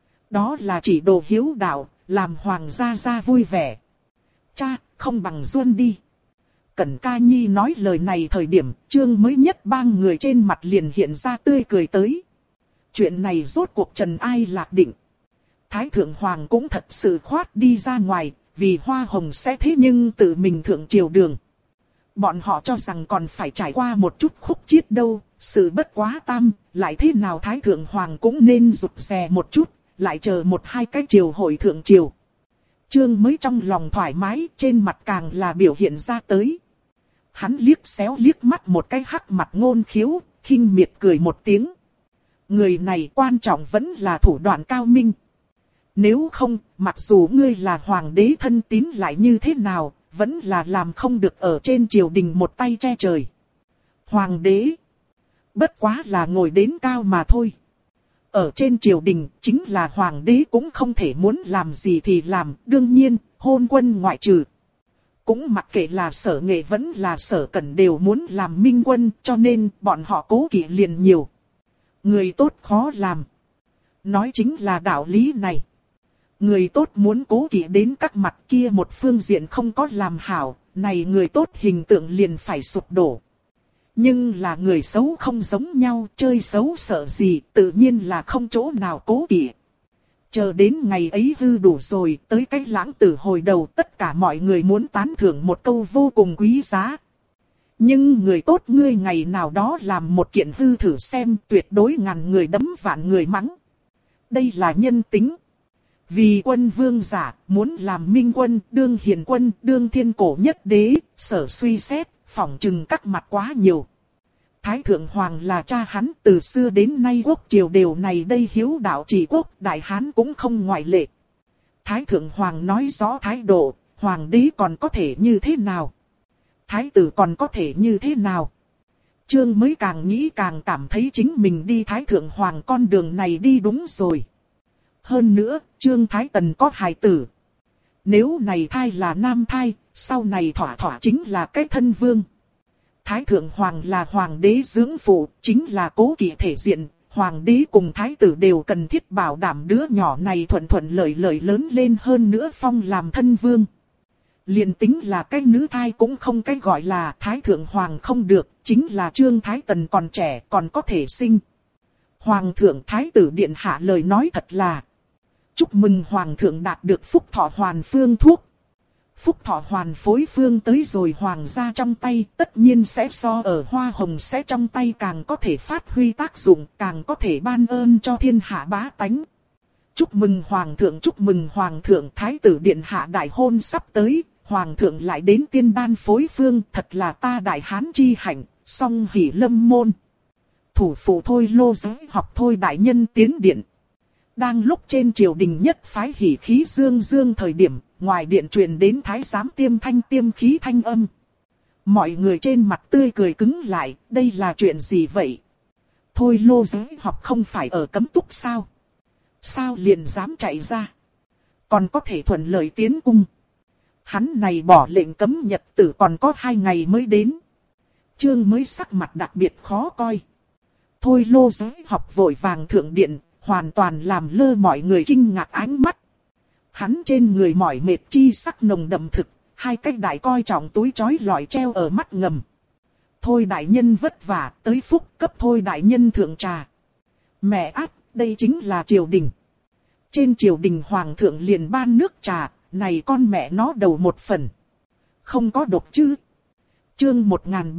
Đó là chỉ đồ hiếu đạo, làm Hoàng gia gia vui vẻ. Cha, không bằng Duân đi. Cẩn Ca Nhi nói lời này thời điểm, Trương mới nhất bang người trên mặt liền hiện ra tươi cười tới. Chuyện này rốt cuộc trần ai lạc định. Thái thượng hoàng cũng thật sự khoát đi ra ngoài, vì Hoa Hồng sẽ thế nhưng tự mình thượng triều đường. Bọn họ cho rằng còn phải trải qua một chút khúc chiết đâu, sự bất quá tam, lại thế nào Thái thượng hoàng cũng nên rụt rè một chút, lại chờ một hai cái triều hội thượng triều. Trương mới trong lòng thoải mái, trên mặt càng là biểu hiện ra tới. Hắn liếc xéo liếc mắt một cái hắc mặt Ngôn Khiếu, khinh miệt cười một tiếng. Người này quan trọng vẫn là thủ đoạn cao minh. Nếu không, mặc dù ngươi là hoàng đế thân tín lại như thế nào, vẫn là làm không được ở trên triều đình một tay che trời. Hoàng đế, bất quá là ngồi đến cao mà thôi. Ở trên triều đình, chính là hoàng đế cũng không thể muốn làm gì thì làm, đương nhiên, hôn quân ngoại trừ. Cũng mặc kệ là Sở Nghệ vẫn là Sở Cẩn đều muốn làm minh quân, cho nên bọn họ cố kỵ liền nhiều. Người tốt khó làm. Nói chính là đạo lý này. Người tốt muốn cố kỵ đến các mặt kia một phương diện không có làm hảo, này người tốt hình tượng liền phải sụp đổ. Nhưng là người xấu không giống nhau, chơi xấu sợ gì, tự nhiên là không chỗ nào cố kỵ. Chờ đến ngày ấy hư đủ rồi, tới cái lãng tử hồi đầu tất cả mọi người muốn tán thưởng một câu vô cùng quý giá. Nhưng người tốt ngươi ngày nào đó làm một kiện hư thử xem, tuyệt đối ngàn người đấm vạn người mắng. Đây là nhân tính. Vì quân vương giả, muốn làm minh quân, đương hiền quân, đương thiên cổ nhất đế, sở suy xét, phỏng chừng các mặt quá nhiều. Thái thượng hoàng là cha hắn, từ xưa đến nay quốc triều đều này đây hiếu đạo trị quốc, đại hán cũng không ngoại lệ. Thái thượng hoàng nói rõ thái độ, hoàng đế còn có thể như thế nào? Thái tử còn có thể như thế nào? Trương mới càng nghĩ càng cảm thấy chính mình đi thái thượng hoàng con đường này đi đúng rồi. Hơn nữa, Trương Thái Tần có hài tử. Nếu này thai là nam thai, sau này thỏa thỏa chính là cái thân vương. Thái thượng hoàng là hoàng đế dưỡng phụ, chính là cố kỵ thể diện. Hoàng đế cùng thái tử đều cần thiết bảo đảm đứa nhỏ này thuận thuận lợi lợi lớn lên hơn nữa phong làm thân vương. Liền tính là cái nữ thai cũng không cái gọi là thái thượng hoàng không được, chính là Trương Thái Tần còn trẻ còn có thể sinh. Hoàng thượng thái tử điện hạ lời nói thật là: chúc mừng hoàng thượng đạt được phúc thọ hoàn phương thuốc. Phúc thọ hoàn phối phương tới rồi hoàng gia trong tay, tất nhiên sẽ so ở hoa hồng sẽ trong tay càng có thể phát huy tác dụng, càng có thể ban ơn cho thiên hạ bá tánh. Chúc mừng hoàng thượng, thái tử điện hạ đại hôn sắp tới, hoàng thượng lại đến tiên đan phối phương, thật là ta đại hán chi hạnh, song hỷ lâm môn. Thủ phủ Thôi Lô Giới Học Thôi đại nhân tiến điện. Đang lúc trên triều đình nhất phái hỉ khí dương dương thời điểm, ngoài điện truyền đến thái giám tiêm thanh tiêm khí thanh âm. Mọi người trên mặt tươi cười cứng lại, đây là chuyện gì vậy? Thôi Lô Giới Học không phải ở cấm túc sao? Sao liền dám chạy ra? Còn có thể thuận lợi tiến cung. Hắn này bỏ lệnh cấm nhật tử còn có 2 ngày mới đến. Trương mới sắc mặt đặc biệt khó coi. Thôi Lô Giới Học vội vàng thượng điện, hoàn toàn làm lơ mọi người kinh ngạc ánh mắt. Hắn trên người mỏi mệt chi sắc nồng đậm thực, 2 cái đại coi trọng túi trói lọi treo ở mắt ngầm. Thôi đại nhân vất vả, tới phúc cấp thôi đại nhân thượng trà. Mẹ ác, đây chính là triều đình. Trên triều đình hoàng thượng liền ban nước trà, này con mẹ nó đầu một phần. Không có độc chứ. Chương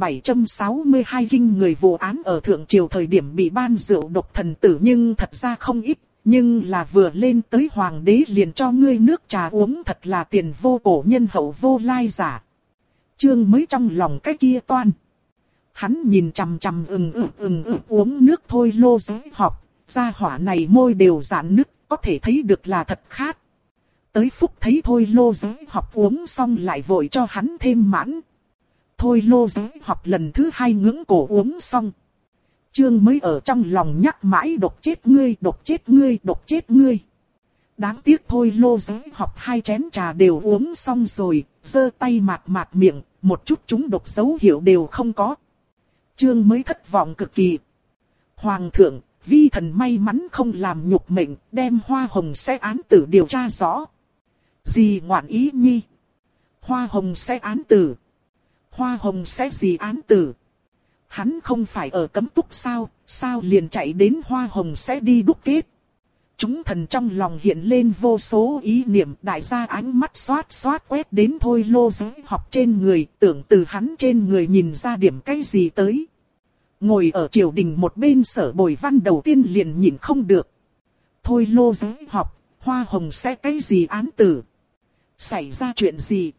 1762 kinh người vụ án ở thượng triều thời điểm bị ban rượu độc thần tử nhưng thật ra không ít. Nhưng là vừa lên tới hoàng đế liền cho ngươi nước trà uống thật là tiền vô cổ nhân hậu vô lai giả. Trương mới trong lòng cái kia toan. Hắn nhìn chằm chằm uống nước Thôi Lô Giới Học, gia hỏa này môi đều giãn nứt, có thể thấy được là thật khát. Tới phúc thấy Thôi Lô Giới Học uống xong lại vội cho hắn thêm mãn. Thôi Lô Giới Học lần thứ 2 ngưỡng cổ uống xong. Trương mới ở trong lòng nhắc mãi độc chết ngươi, độc chết ngươi, độc chết ngươi. Đáng tiếc Thôi Lô Giới Học 2 chén trà đều uống xong rồi, giơ tay mạt mạt miệng, một chút chúng độc dấu hiệu đều không có. Trương mới thất vọng cực kỳ. Hoàng thượng, vi thần may mắn không làm nhục mệnh, đem Hoa Hồng sẽ án tử điều tra rõ. Gì ngoạn ý nhi? Hoa Hồng sẽ án tử. Hoa Hồng sẽ gì án tử? Hắn không phải ở cấm túc sao, sao liền chạy đến Hoa Hồng sẽ đi đúc kết? Chúng thần trong lòng hiện lên vô số ý niệm, đại gia ánh mắt xoát xoát quét đến Thôi Lô Giới Học trên người, tưởng từ hắn trên người nhìn ra điểm cái gì tới. Ngồi ở triều đình một bên Sở Bồi Văn đầu tiên liền nhìn không được. Thôi Lô Giới Học, Hoa Hồng sẽ cái gì án tử? Xảy ra chuyện gì?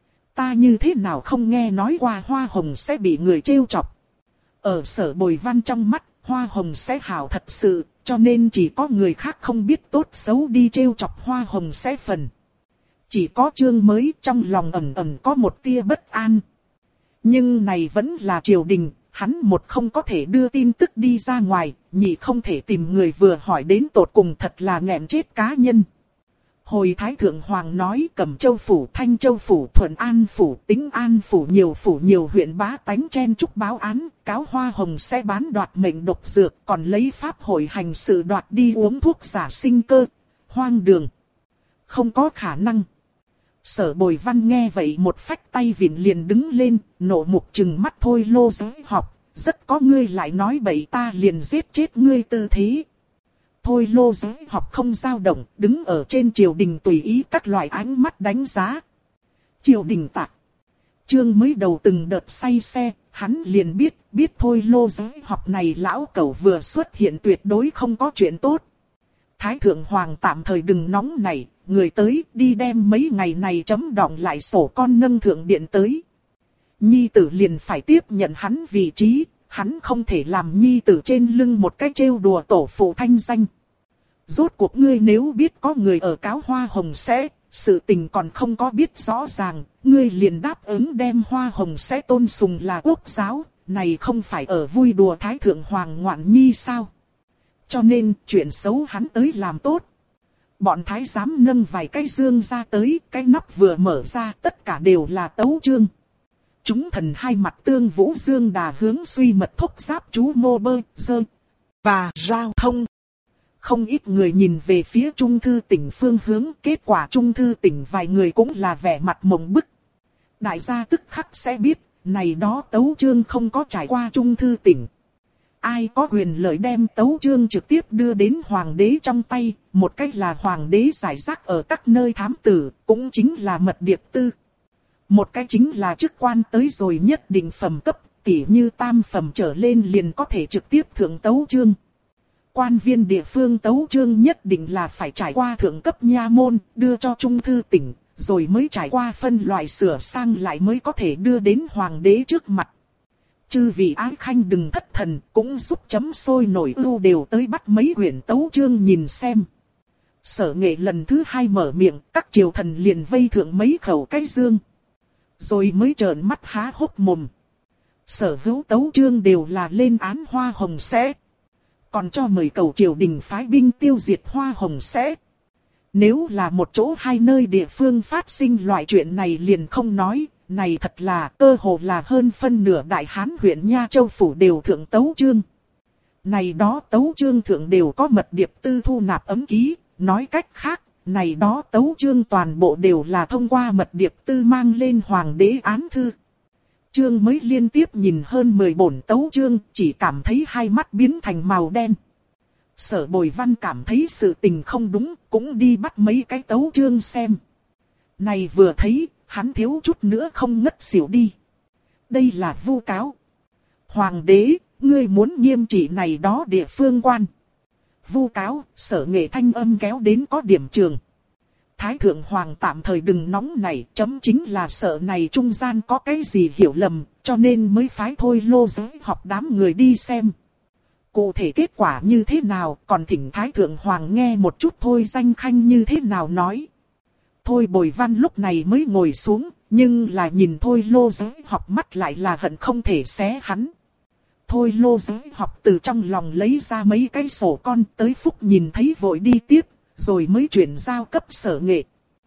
Ta như thế nào không nghe nói qua Hoa Hồng sẽ bị người trêu chọc. Ở Sở Bồi Văn trong mắt, Hoa Hồng sẽ hảo thật sự, cho nên chỉ có người khác không biết tốt xấu đi trêu chọc Hoa Hồng sẽ phần. Chỉ có Trương mới trong lòng ẩn ẩn có một tia bất an. Nhưng này vẫn là triều đình, hắn một không có thể đưa tin tức đi ra ngoài, nhị không thể tìm người vừa hỏi đến tột cùng, thật là nghẹn chết cá nhân. Hồi Thái Thượng Hoàng nói Cẩm Châu Phủ, Thanh Châu Phủ, Thuận An Phủ, Tĩnh An Phủ nhiều huyện bá tánh chen chúc báo án, cáo Hoa Hồng sẽ bán đoạt mệnh độc dược, còn lấy pháp hội hành sự đoạt đi uống thuốc giả sinh cơ. Hoang đường. Không có khả năng. Sở Bồi Văn nghe vậy một phách tay vịn liền đứng lên, nộ mục trừng mắt Thôi Lô Giới Học, rất có ngươi lại nói bậy ta liền giết chết ngươi tư thế. Thôi Lô Giới Học không dao động, đứng ở trên triều đình tùy ý các loại ánh mắt đánh giá. Triều đình tạc. Trương mới đầu từng đợt say xe, hắn liền biết Thôi Lô Giới Học này lão cẩu vừa xuất hiện tuyệt đối không có chuyện tốt. Thái Thượng Hoàng tạm thời đừng nóng nảy, người tới đi đem mấy ngày này chấm đọng lại sổ con nâng thượng điện tới. Nhi tử liền phải tiếp nhận hắn vị trí, hắn không thể làm nhi tử trên lưng một cái trêu đùa tổ phụ thanh danh. Rốt cuộc ngươi nếu biết có người ở cáo Hoa Hồng sẽ, sự tình còn không có biết rõ ràng, ngươi liền đáp ứng đem Hoa Hồng sẽ tôn sùng là quốc giáo, này không phải ở vui đùa Thái Thượng Hoàng ngoạn nhi sao? Cho nên chuyện xấu hắn tới làm tốt. Bọn thái giám nâng vài cái dương ra tới, cái nắp vừa mở ra tất cả đều là tấu chương. Chúng thần hai mặt tương vũ dương đà hướng suy mật thúc giáp chú mô bơ, dơ và giao thông. Không ít người nhìn về phía Trung Thư tỉnh phương hướng, kết quả Trung Thư tỉnh vài người cũng là vẻ mặt mộng bức. Đại gia tức khắc sẽ biết, này đó tấu chương không có trải qua Trung Thư tỉnh. Ai có quyền lợi đem tấu chương trực tiếp đưa đến hoàng đế trong tay, một cách là hoàng đế giải rác ở các nơi thám tử, cũng chính là mật điệp tư. Một cái chính là chức quan tới rồi nhất định phẩm cấp, tỉ như tam phẩm trở lên liền có thể trực tiếp thượng tấu chương. Quan viên địa phương tấu chương nhất định là phải trải qua thượng cấp nha môn, đưa cho Trung Thư tỉnh, rồi mới trải qua phân loại sửa sang lại mới có thể đưa đến hoàng đế trước mặt. Chư vị ái khanh đừng thất thần, cũng giúp chấm sôi nổi ưu đều tới bắt mấy quyển tấu chương nhìn xem. Sở Nghệ lần thứ hai mở miệng, các triều thần liền vây thượng mấy khẩu cái dương. Rồi mới trợn mắt há hốc mồm. Sở hữu tấu chương đều là lên án Hoa Hồng sẽ. Còn cho mời cầu triều đình phái binh tiêu diệt Hoa Hồng sẽ. Nếu là một chỗ hai nơi địa phương phát sinh loại chuyện này liền không nói. Này thật là cơ hồ là hơn phân nửa Đại Hán huyện Nha Châu Phủ đều thượng tấu chương. Này đó tấu chương thượng đều có mật điệp tư thu nạp ấm ký, nói cách khác, này đó tấu chương toàn bộ đều là thông qua mật điệp tư mang lên hoàng đế án thư. Trương mới liên tiếp nhìn hơn 10 bổn tấu chương, chỉ cảm thấy hai mắt biến thành màu đen. Sở Bồi Văn cảm thấy sự tình không đúng, cũng đi bắt mấy cái tấu chương xem. Này vừa thấy, hắn thiếu chút nữa không ngất xỉu đi. Đây là vu cáo. Hoàng đế, ngươi muốn nghiêm trị này đó địa phương quan. Vu cáo, Sở Nghệ thanh âm kéo đến có điểm trường. Thái Thượng Hoàng tạm thời đừng nóng này, chấm chính là sợ này trung gian có cái gì hiểu lầm, cho nên mới phái Thôi Lô Giới Học đám người đi xem. Cụ thể kết quả như thế nào, còn thỉnh Thái Thượng Hoàng nghe một chút thôi danh khanh như thế nào nói. Thôi Bồi Văn lúc này mới ngồi xuống, nhưng là nhìn Thôi Lô Giới Học mắt lại là hận không thể xé hắn. Thôi Lô Giới Học từ trong lòng lấy ra mấy cái sổ con tới Phúc nhìn thấy vội đi tiếp, rồi mới chuyển giao cấp Sở Nghệ.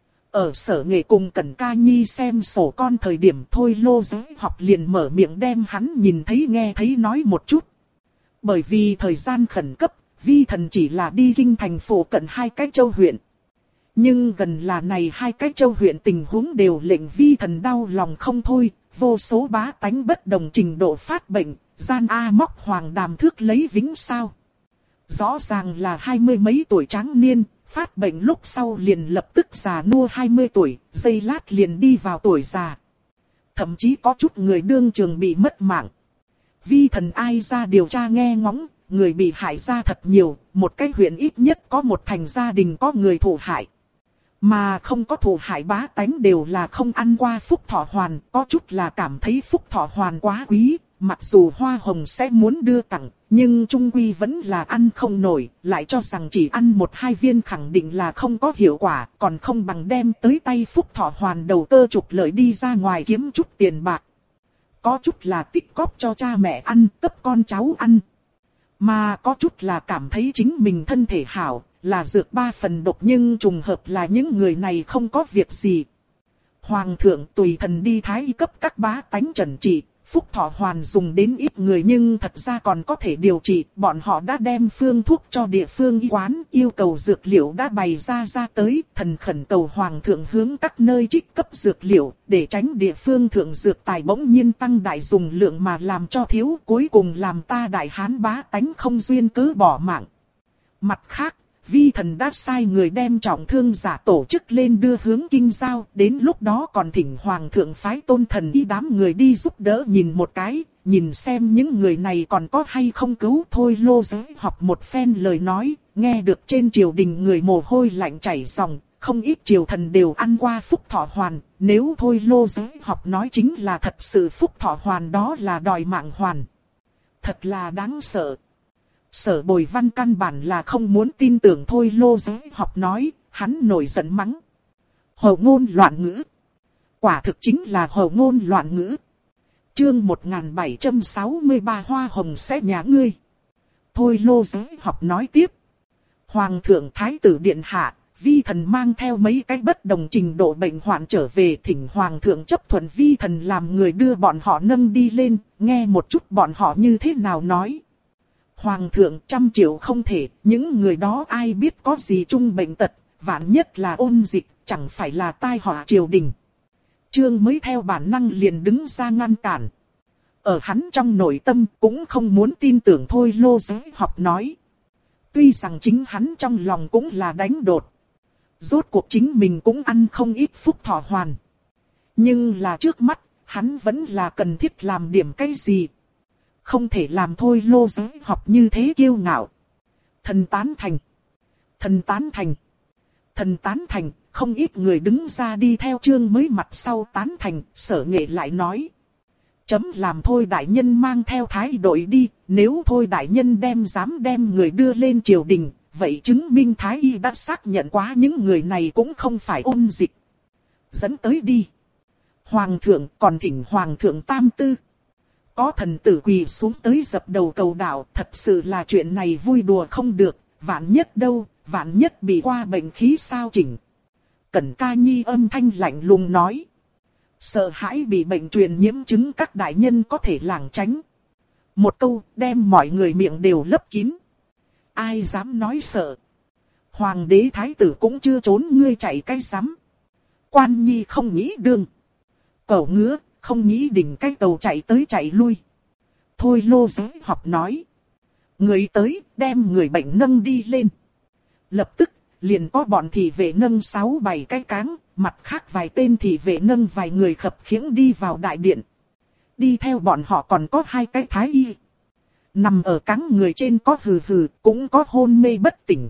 Ở Sở Nghệ cùng Cẩn Ca Nhi xem sổ con thời điểm Thôi Lô Giới Học liền mở miệng đem hắn nhìn thấy nghe thấy nói một chút. Bởi vì thời gian khẩn cấp, vi thần chỉ là đi kinh thành phủ cận hai cái châu huyện. Nhưng gần là này hai cái châu huyện tình huống đều lệnh vi thần đau lòng không thôi, vô số bá tánh bất đồng trình độ phát bệnh, gian A móc hoàng đàm thước lấy vĩnh sao. Rõ ràng là 20 mấy tuổi tráng niên, phát bệnh lúc sau liền lập tức già nua 20 tuổi, giây lát liền đi vào tuổi già. Thậm chí có chút người đương trường bị mất mạng. Vi thần ai ra điều tra nghe ngóng, người bị hại ra thật nhiều, một cái huyện ít nhất có một thành gia đình có người thụ hại. Mà không có thù hại bá tánh đều là không ăn qua phúc thọ hoàn, có chút là cảm thấy phúc thọ hoàn quá quý, mặc dù hoa hồng sẽ muốn đưa tặng, nhưng trung quy vẫn là ăn không nổi, lại cho rằng chỉ ăn 1-2 viên khẳng định là không có hiệu quả, còn không bằng đem tới tay phúc thọ hoàn đầu cơ trục lợi đi ra ngoài kiếm chút tiền bạc. Có chút là tích cóp cho cha mẹ ăn, cấp con cháu ăn. Mà có chút là cảm thấy chính mình thân thể hảo, là dược 3 phần độc nhưng trùng hợp là những người này không có việc gì. Hoàng thượng tùy thần đi thái y cấp các bá tánh trần trị, phúc thọ hoàn dùng đến ít người nhưng thật ra còn có thể điều trị. Bọn họ đã đem phương thuốc cho địa phương y quán, yêu cầu dược liệu đã bày ra tới. Thần khẩn cầu hoàng thượng hướng các nơi trích cấp dược liệu, để tránh địa phương thượng dược tài bỗng nhiên tăng đại dùng lượng mà làm cho thiếu, cuối cùng làm ta đại hán bá tánh không duyên cớ bỏ mạng. Mặt khác, vi thần đã sai người đem trọng thương giả tổ chức lên đưa hướng kinh giao, đến lúc đó còn thỉnh hoàng thượng phái tôn thần y đám người đi giúp đỡ nhìn một cái, nhìn xem những người này còn có hay không cứu. Thôi Lô Giới học một phen lời nói, nghe được trên triều đình người mồ hôi lạnh chảy ròng, không ít triều thần đều ăn qua phúc thọ hoàn, nếu Thôi Lô Giới học nói chính là thật sự phúc thọ hoàn đó là đòi mạng hoàn. Thật là đáng sợ. Sở Bồi Văn căn bản là không muốn tin tưởng Thôi Lô Giới học nói, hắn nổi giận mắng. Hồ ngôn loạn ngữ. Quả thực chính là hồ ngôn loạn ngữ. Chương 1763 hoa hồng sẽ nhả ngươi. Thôi Lô Giới học nói tiếp. Hoàng thượng Thái tử Điện Hạ, vi thần mang theo mấy cái bất đồng trình độ bệnh hoạn trở về, thỉnh hoàng thượng chấp thuận vi thần làm người đưa bọn họ nâng đi lên, nghe một chút bọn họ như thế nào nói. Hoàng thượng 100 triệu không thể, những người đó ai biết có gì chung bệnh tật, vạn nhất là ôn dịch, chẳng phải là tai họa triều đình. Trương mới theo bản năng liền đứng ra ngăn cản. Ở hắn trong nội tâm cũng không muốn tin tưởng Thôi Lô Giới học nói. Tuy rằng chính hắn trong lòng cũng là đánh đột. Rốt cuộc chính mình cũng ăn không ít phúc thọ hoàn. Nhưng là trước mắt, hắn vẫn là cần thiết làm điểm cái gì. Không thể làm Thôi Lô Giới học như thế kiêu ngạo. Thần tán thành. Thần tán thành. Thần tán thành, không ít người đứng ra đi theo Trương mới mặt sau tán thành. Sở Nghệ lại nói. Chấm làm Thôi đại nhân mang theo thái đội đi. Nếu Thôi đại nhân dám đem người đưa lên triều đình, vậy chứng minh thái y đã xác nhận quá những người này cũng không phải ôn dịch. Dẫn tới đi. Hoàng thượng còn thỉnh hoàng thượng tam tư. Có thần tử quỳ xuống tới dập đầu cầu đạo, thật sự là chuyện này vui đùa không được, vạn nhất đâu, vạn nhất bị qua bệnh khí sao chỉnh. Cẩn Ca Nhi âm thanh lạnh lùng nói. Sợ hãi bị bệnh truyền nhiễm chứng các đại nhân có thể lảng tránh. Một câu đem mọi người miệng đều lấp kín. Ai dám nói sợ. Hoàng đế thái tử cũng chưa trốn ngươi chạy cái rắm. Quan Nhi không nghĩ đương. Cẩu ngứa. Không nghĩ đỉnh cái tàu chạy tới chạy lui. Thôi Lô Giới học nói. Người tới đem người bệnh nâng đi lên. Lập tức liền có bọn thị vệ nâng 6-7 cái cáng. Mặt khác vài tên thị vệ nâng vài người khập khiễng đi vào đại điện. Đi theo bọn họ còn có 2 cái thái y. Nằm ở cáng người trên có hừ hừ, cũng có hôn mê bất tỉnh.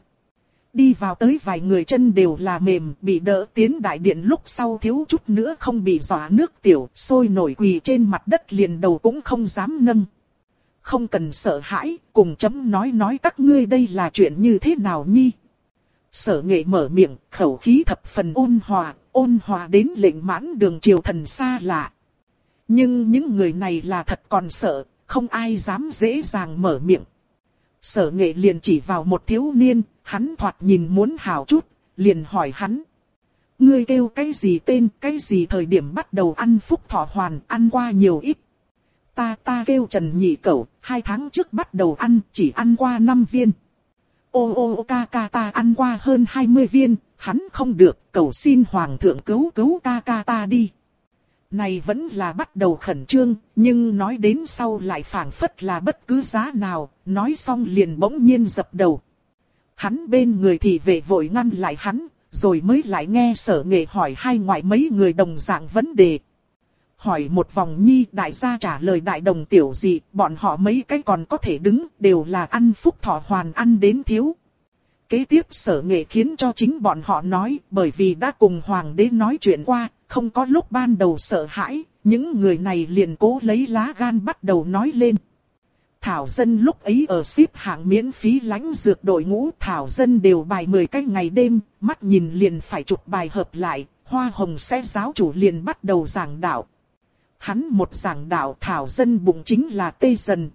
Đi vào tới vài người chân đều là mềm, bị đỡ tiến đại điện lúc sau thiếu chút nữa không bị dọa nước tiểu, sôi nổi quỳ trên mặt đất liền đầu cũng không dám nâng. Không cần sợ hãi, cùng chấm nói các ngươi đây là chuyện như thế nào nhi. Sở Nghệ mở miệng, khẩu khí thập phần ôn hòa đến lệnh mãn đường triều thần xa lạ. Nhưng những người này là thật còn sợ, không ai dám dễ dàng mở miệng. Sở Nghệ liền chỉ vào một thiếu niên, hắn thoạt nhìn muốn hào chút, liền hỏi hắn. Ngươi kêu cái gì tên, cái gì thời điểm bắt đầu ăn phúc thọ hoàn, ăn qua nhiều ít. Ta kêu Trần Nhị Cẩu, 2 tháng trước bắt đầu ăn, chỉ ăn qua 5 viên. Ca ta ăn qua hơn 20 viên, hắn không được, cầu xin hoàng thượng cứu ca ta đi. Này vẫn là bắt đầu khẩn trương, nhưng nói đến sau lại phảng phất là bất cứ giá nào, nói xong liền bỗng nhiên dập đầu. Hắn bên người thì vệ vội ngăn lại hắn, rồi mới lại nghe Sở Nghệ hỏi 2 ngoại mấy người đồng dạng vấn đề. Hỏi một vòng nhi, đại gia trả lời đại đồng tiểu dị, bọn họ mấy cái còn có thể đứng, đều là ăn phúc thọ hoàn ăn đến thiếu. Kế tiếp Sở Nghệ khiến cho chính bọn họ nói, bởi vì đã cùng hoàng đế nói chuyện qua, không có lúc ban đầu sợ hãi, những người này liền cố lấy lá gan bắt đầu nói lên. Thảo dân lúc ấy ở xếp hạng miễn phí lãnh dược đội ngũ, thảo dân đều bài 10 cái ngày đêm, mắt nhìn liền phải chụp bài hợp lại, Hoa Hồng sẽ giáo chủ liền bắt đầu giảng đạo. Hắn một giảng đạo thảo dân bụng chính là tê dần.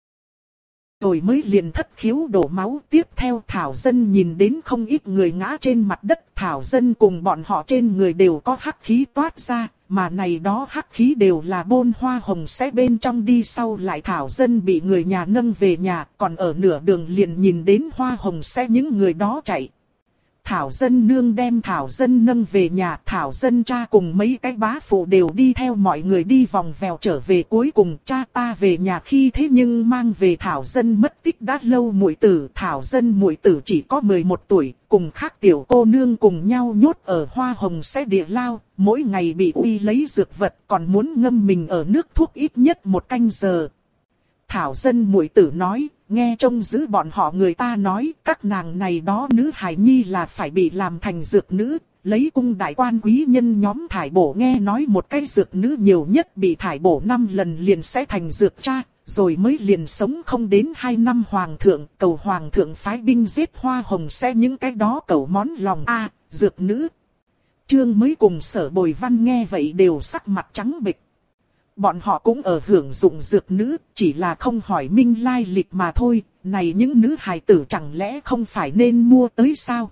Rồi mới liền thất khiếu đổ máu, tiếp theo thảo dân nhìn đến không ít người ngã trên mặt đất, thảo dân cùng bọn họ trên người đều có hắc khí toát ra, mà này đó hắc khí đều là bôn Hoa Hồng sẽ bên trong đi, sau lại thảo dân bị người nhà nâng về nhà, còn ở nửa đường liền nhìn đến Hoa Hồng sẽ những người đó chạy. Thảo dân nương đem thảo dân nâng về nhà, thảo dân cha cùng mấy cái bá phụ đều đi theo mọi người đi vòng vèo trở về, cuối cùng cha ta về nhà khi thế nhưng mang về thảo dân mất tích đã lâu muội tử. Thảo dân muội tử chỉ có 11 tuổi, cùng khác tiểu cô nương cùng nhau nhốt ở Hoa Hồng sẽ địa lao, mỗi ngày bị uy lấy dược vật, còn muốn ngâm mình ở nước thuốc ít nhất 1 canh giờ. Thảo dân muội tử nói, nghe trông giữ bọn họ người ta nói, các nàng này đó nữ hài nhi là phải bị làm thành dược nữ, lấy cung đại quan quý nhân nhóm thải bổ, nghe nói một cái dược nữ nhiều nhất bị thải bổ 5 lần liền sẽ thành dược cha, rồi mới liền sống không đến 2 năm hoàng thượng, cầu hoàng thượng phái binh giết Hoa Hồng sẽ những cái đó cầu món lòng a dược nữ. Trương mới cùng Sở Bồi Văn nghe vậy đều sắc mặt trắng bệch. Bọn họ cũng ở hưởng dụng dược nữ, chỉ là không hỏi minh lai lịch mà thôi, này những nữ hài tử chẳng lẽ không phải nên mua tới sao?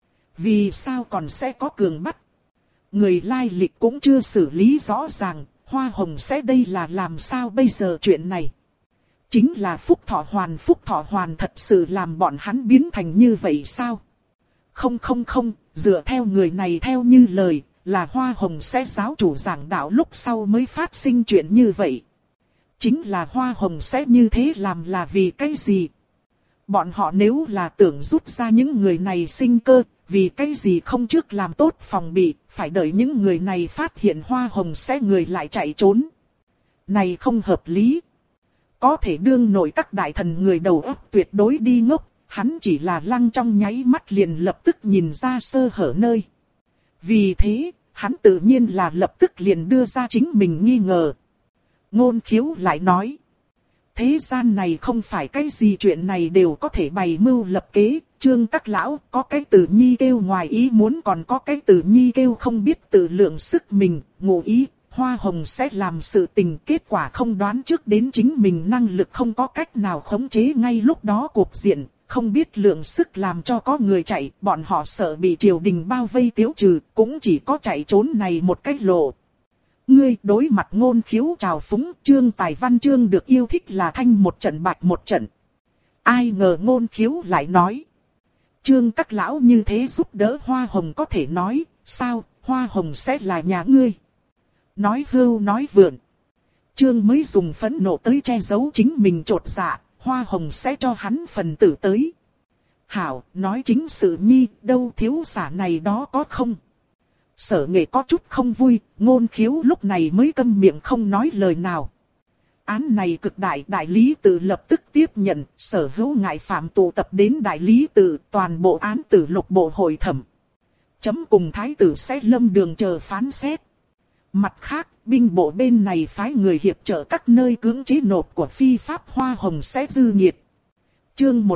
Vì sao còn sẽ có cường bắt? Người lai lịch cũng chưa xử lý rõ ràng, Hoa Hồng sẽ đây là làm sao bây giờ chuyện này? Chính là Phúc Thọ Hoàn thật sự làm bọn hắn biến thành như vậy sao? Không, dựa theo người này theo như lời, là Hoa Hồng sẽ giáo chủ giảng đạo lúc sau mới phát sinh chuyện như vậy. Chính là Hoa Hồng sẽ như thế làm là vì cái gì? Bọn họ nếu là tưởng rút ra những người này sinh cơ, vì cái gì không trước làm tốt phòng bị, phải đợi những người này phát hiện Hoa Hồng sẽ người lại chạy trốn. Này không hợp lý. Có thể đương nổi các đại thần người đầu óc tuyệt đối đi ngốc, hắn chỉ là lăng trong nháy mắt liền lập tức nhìn ra sơ hở nơi. Vì thế, hắn tự nhiên là lập tức liền đưa ra chính mình nghi ngờ. Ngôn Khiếu lại nói. Thế gian này không phải cái gì chuyện này đều có thể bày mưu lập kế. Trương các lão có cái từ nhi kêu ngoài ý muốn, còn có cái từ nhi kêu không biết tự lượng sức mình, ngụ ý. Hoa Hồng sẽ làm sự tình, kết quả không đoán trước đến chính mình năng lực không có cách nào khống chế ngay lúc đó cục diện. Không biết lượng sức làm cho có người chạy, bọn họ sợ bị triều đình bao vây tiêu trừ, cũng chỉ có chạy trốn này một cách lộ. Ngươi đối mặt Ngôn Khiếu trào phúng, Trương Tài Văn Chương được yêu thích là thanh một trận bạch một trận. Ai ngờ Ngôn Khiếu lại nói. Trương các lão như thế giúp đỡ Hoa Hồng có thể nói, sao, Hoa Hồng sẽ là nhà ngươi. Nói hưu nói vượn. Trương mới dùng phẫn nộ tới che giấu chính mình trột dạ. Hoa Hồng sẽ cho hắn phần tử tới. Hảo, nói chính sự nhi, đâu thiếu xả này đó có không? Sở Nghệ có chút không vui, Ngôn Khiếu lúc này mới câm miệng không nói lời nào. Án này cực đại lý tự lập tức tiếp nhận, Sở Hữu ngại phạm tụ tập đến đại lý tự, toàn bộ án tử lục bộ hội thẩm. Chấm cùng thái tử sẽ lâm đường chờ phán xét. Mặt khác, binh bộ bên này phái người hiệp trợ các nơi cưỡng chế nộp của phi pháp Hoa Hồng sẽ dư nhiệt. Chương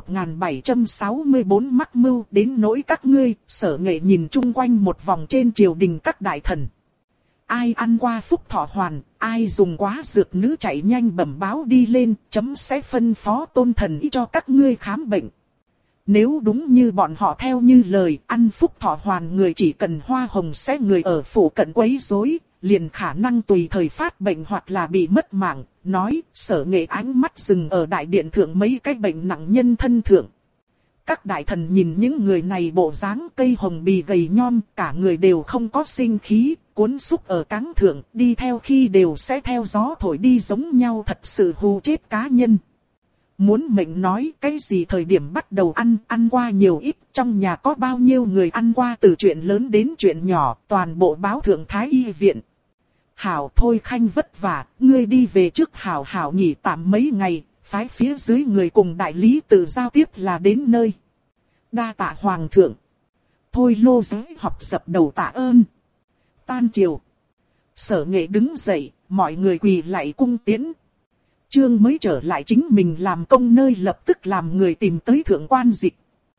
1764 mắc mưu đến nỗi các ngươi, Sở Nghệ nhìn chung quanh một vòng trên triều đình các đại thần. Ai ăn qua Phúc Thọ Hoàn, ai dùng quá dược nữ chạy nhanh bẩm báo đi lên, chấm sẽ phân phó tôn thần ý cho các ngươi khám bệnh. Nếu đúng như bọn họ theo như lời, ăn Phúc Thọ Hoàn người chỉ cần Hoa Hồng sẽ người ở phủ cận quấy rối, liền khả năng tùy thời phát bệnh hoặc là bị mất mạng, nói. Sở Nghệ ánh mắt dừng ở đại điện thượng mấy cái bệnh nặng nhân thân thượng. Các đại thần nhìn những người này bộ dáng cây hồng bì gầy nhom, cả người đều không có sinh khí, cuốn xúc ở cáng thượng, đi theo khi đều sẽ theo gió thổi đi giống nhau, thật sự hù chết cá nhân. Muốn mệnh nói cái gì thời điểm bắt đầu ăn qua nhiều ít, trong nhà có bao nhiêu người ăn qua từ chuyện lớn đến chuyện nhỏ, toàn bộ báo thượng thái y viện. Hảo thôi khanh vất vả, ngươi đi về trước hảo hảo nghỉ tạm mấy ngày, phái phía dưới người cùng đại lý tự giao tiếp là đến nơi. Đa tạ hoàng thượng. Thôi Lô Giới học dập đầu tạ ơn. Tan triều. Sở Nghệ đứng dậy, mọi người quỳ lạy cung tiễn. Trương mới trở lại chính mình làm công nơi, lập tức làm người tìm tới Thượng Quan Dịch.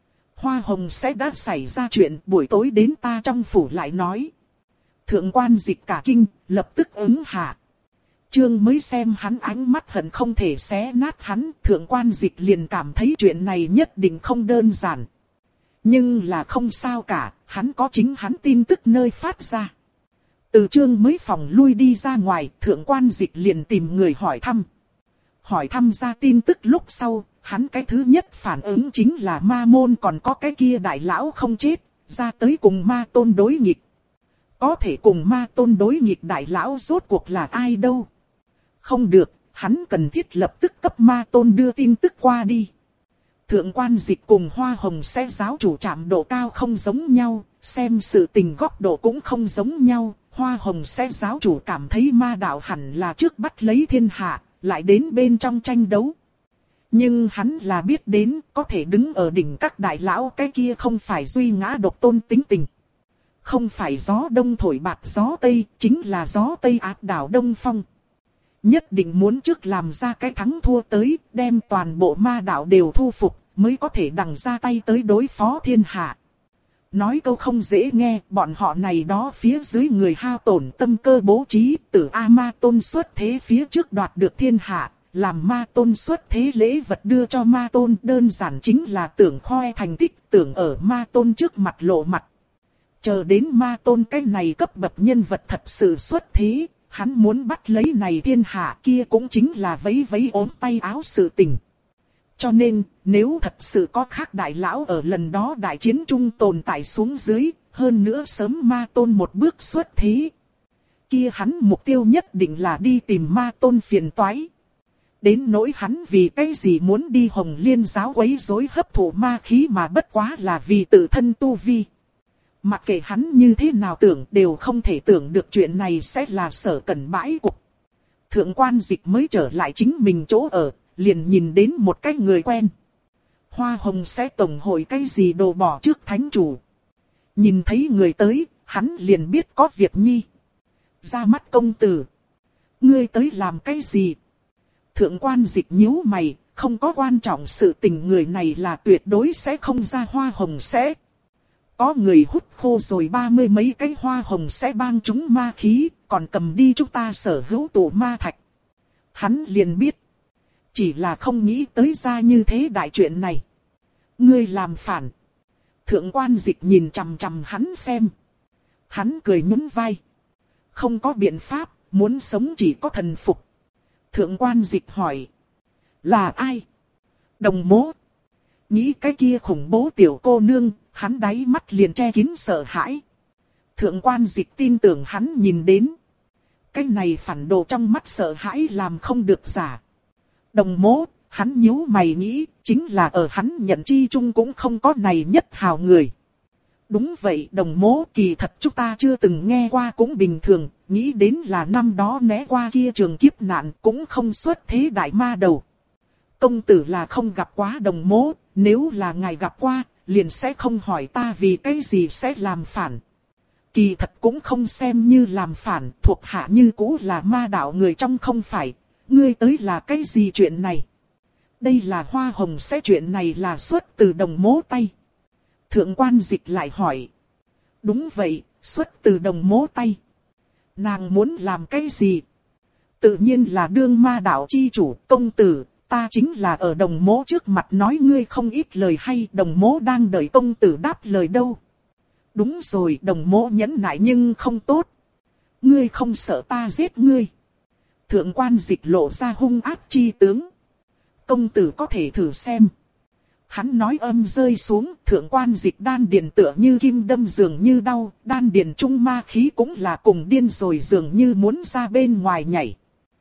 Hoa Hồng sẽ đã xảy ra chuyện, buổi tối đến ta trong phủ lại nói. Thượng Quan Dịch cả kinh, lập tức ứng hạ. Trương mới xem hắn ánh mắt hận không thể xé nát hắn, Thượng Quan Dịch liền cảm thấy chuyện này nhất định không đơn giản. Nhưng là không sao cả, hắn có chính hắn tin tức nơi phát ra. Từ Trương mới phòng lui đi ra ngoài, Thượng Quan Dịch liền tìm người hỏi thăm. Hỏi thăm ra tin tức lúc sau, hắn cái thứ nhất phản ứng chính là ma môn còn có cái kia đại lão không chết, ra tới cùng ma tôn đối nghịch. Có thể cùng ma tôn đối nghịch đại lão rốt cuộc là ai đâu? Không được, hắn cần thiết lập tức cấp ma tôn đưa tin tức qua đi. Thượng Quan Dịch cùng Hoa Hồng sẽ giáo chủ trạm độ cao không giống nhau, xem sự tình góc độ cũng không giống nhau. Hoa Hồng sẽ giáo chủ cảm thấy ma đạo hẳn là trước bắt lấy thiên hạ, lại đến bên trong tranh đấu. Nhưng hắn là biết đến, có thể đứng ở đỉnh các đại lão cái kia không phải duy ngã độc tôn tính tình. Không phải gió đông thổi bạt gió tây, chính là gió tây áp đảo đông phong. Nhất định muốn trước làm ra cái thắng thua tới, đem toàn bộ ma đạo đều thu phục, mới có thể đằng ra tay tới đối phó thiên hạ. Nói câu không dễ nghe, bọn họ này đó phía dưới người hao tổn tâm cơ bố trí, tử A Ma Tôn xuất thế phía trước đoạt được thiên hạ, làm Ma Tôn xuất thế lễ vật đưa cho Ma Tôn, đơn giản chính là tưởng khoe thành tích, tưởng ở Ma Tôn trước mặt lộ mặt. Chờ đến Ma Tôn cái này cấp bậc nhân vật thật sự xuất thế, hắn muốn bắt lấy này thiên hạ kia cũng chính là vấy vấy ốm tay áo sự tình. Cho nên, nếu thật sự có khác đại lão ở lần đó đại chiến trung tồn tại xuống dưới, hơn nữa sớm Ma Tôn một bước xuất thế, kia hắn mục tiêu nhất định là đi tìm Ma Tôn phiền toái. Đến nỗi hắn vì cái gì muốn đi Hồng Liên giáo quấy rối hấp thụ ma khí mà bất quá là vì tự thân tu vi. Mặc kệ hắn như thế nào tưởng đều không thể tưởng được chuyện này sẽ là Sở Cẩn bãi cục. Thượng Quan Dịch mới trở lại chính mình chỗ ở, liền nhìn đến một cái người quen. Hoa Hồng sẽ tổng hội cái gì đồ bỏ trước thánh chủ. Nhìn thấy người tới, hắn liền biết có việc nhi. Ra mắt công tử. Ngươi tới làm cái gì? Thượng Quan Dịch nhíu mày, không có quan trọng sự tình, người này là tuyệt đối sẽ không ra Hoa Hồng sẽ. Có người hút khô rồi 30 mấy cái Hoa Hồng sẽ bang chúng ma khí, còn cầm đi chúng ta sở hữu tụ ma thạch. Hắn liền biết. Chỉ là không nghĩ tới ra như thế đại chuyện này. Ngươi làm phản. Thượng Quan Dịch nhìn chằm chằm hắn xem. Hắn cười nhún vai. Không có biện pháp, muốn sống chỉ có thần phục. Thượng Quan Dịch hỏi. Là ai? Đồng Mỗ. Nghĩ cái kia khủng bố tiểu cô nương, hắn đáy mắt liền che kín sợ hãi. Thượng Quan Dịch tin tưởng hắn nhìn đến. Cái này phản đồ trong mắt sợ hãi làm không được giả. Đồng Mỗ, hắn nhíu mày nghĩ, chính là ở hắn nhận chi chung cũng không có này nhất hào người. Đúng vậy, Đồng Mỗ, kỳ thật chúng ta chưa từng nghe qua cũng bình thường, nghĩ đến là năm đó né qua kia trường kiếp nạn cũng không xuất thế đại ma đầu. Công tử là không gặp quá Đồng Mỗ, nếu là ngài gặp qua, liền sẽ không hỏi ta vì cái gì sẽ làm phản. Kỳ thật cũng không xem như làm phản, thuộc hạ như cũ là ma đạo người trong không phải. Ngươi tới là cái gì chuyện này? Đây là Hoa Hồng sẽ chuyện này là xuất từ Đồng Mỗ tay. Thượng Quan Dịch lại hỏi. Đúng vậy, xuất từ Đồng Mỗ tay. Nàng muốn làm cái gì? Tự nhiên là đương ma đạo chi chủ, công tử, ta chính là ở Đồng Mỗ trước mặt nói ngươi không ít lời hay, Đồng Mỗ đang đợi công tử đáp lời đâu. Đúng rồi, Đồng Mỗ nhẫn nại nhưng không tốt. Ngươi không sợ ta giết ngươi. Thượng Quan Dịch lộ ra hung ác chi tướng. Công tử có thể thử xem. Hắn nói âm rơi xuống, Thượng Quan Dịch đan điền tựa như kim đâm dường như đau, đan điền trung ma khí cũng là cùng điên rồi dường như muốn ra bên ngoài nhảy.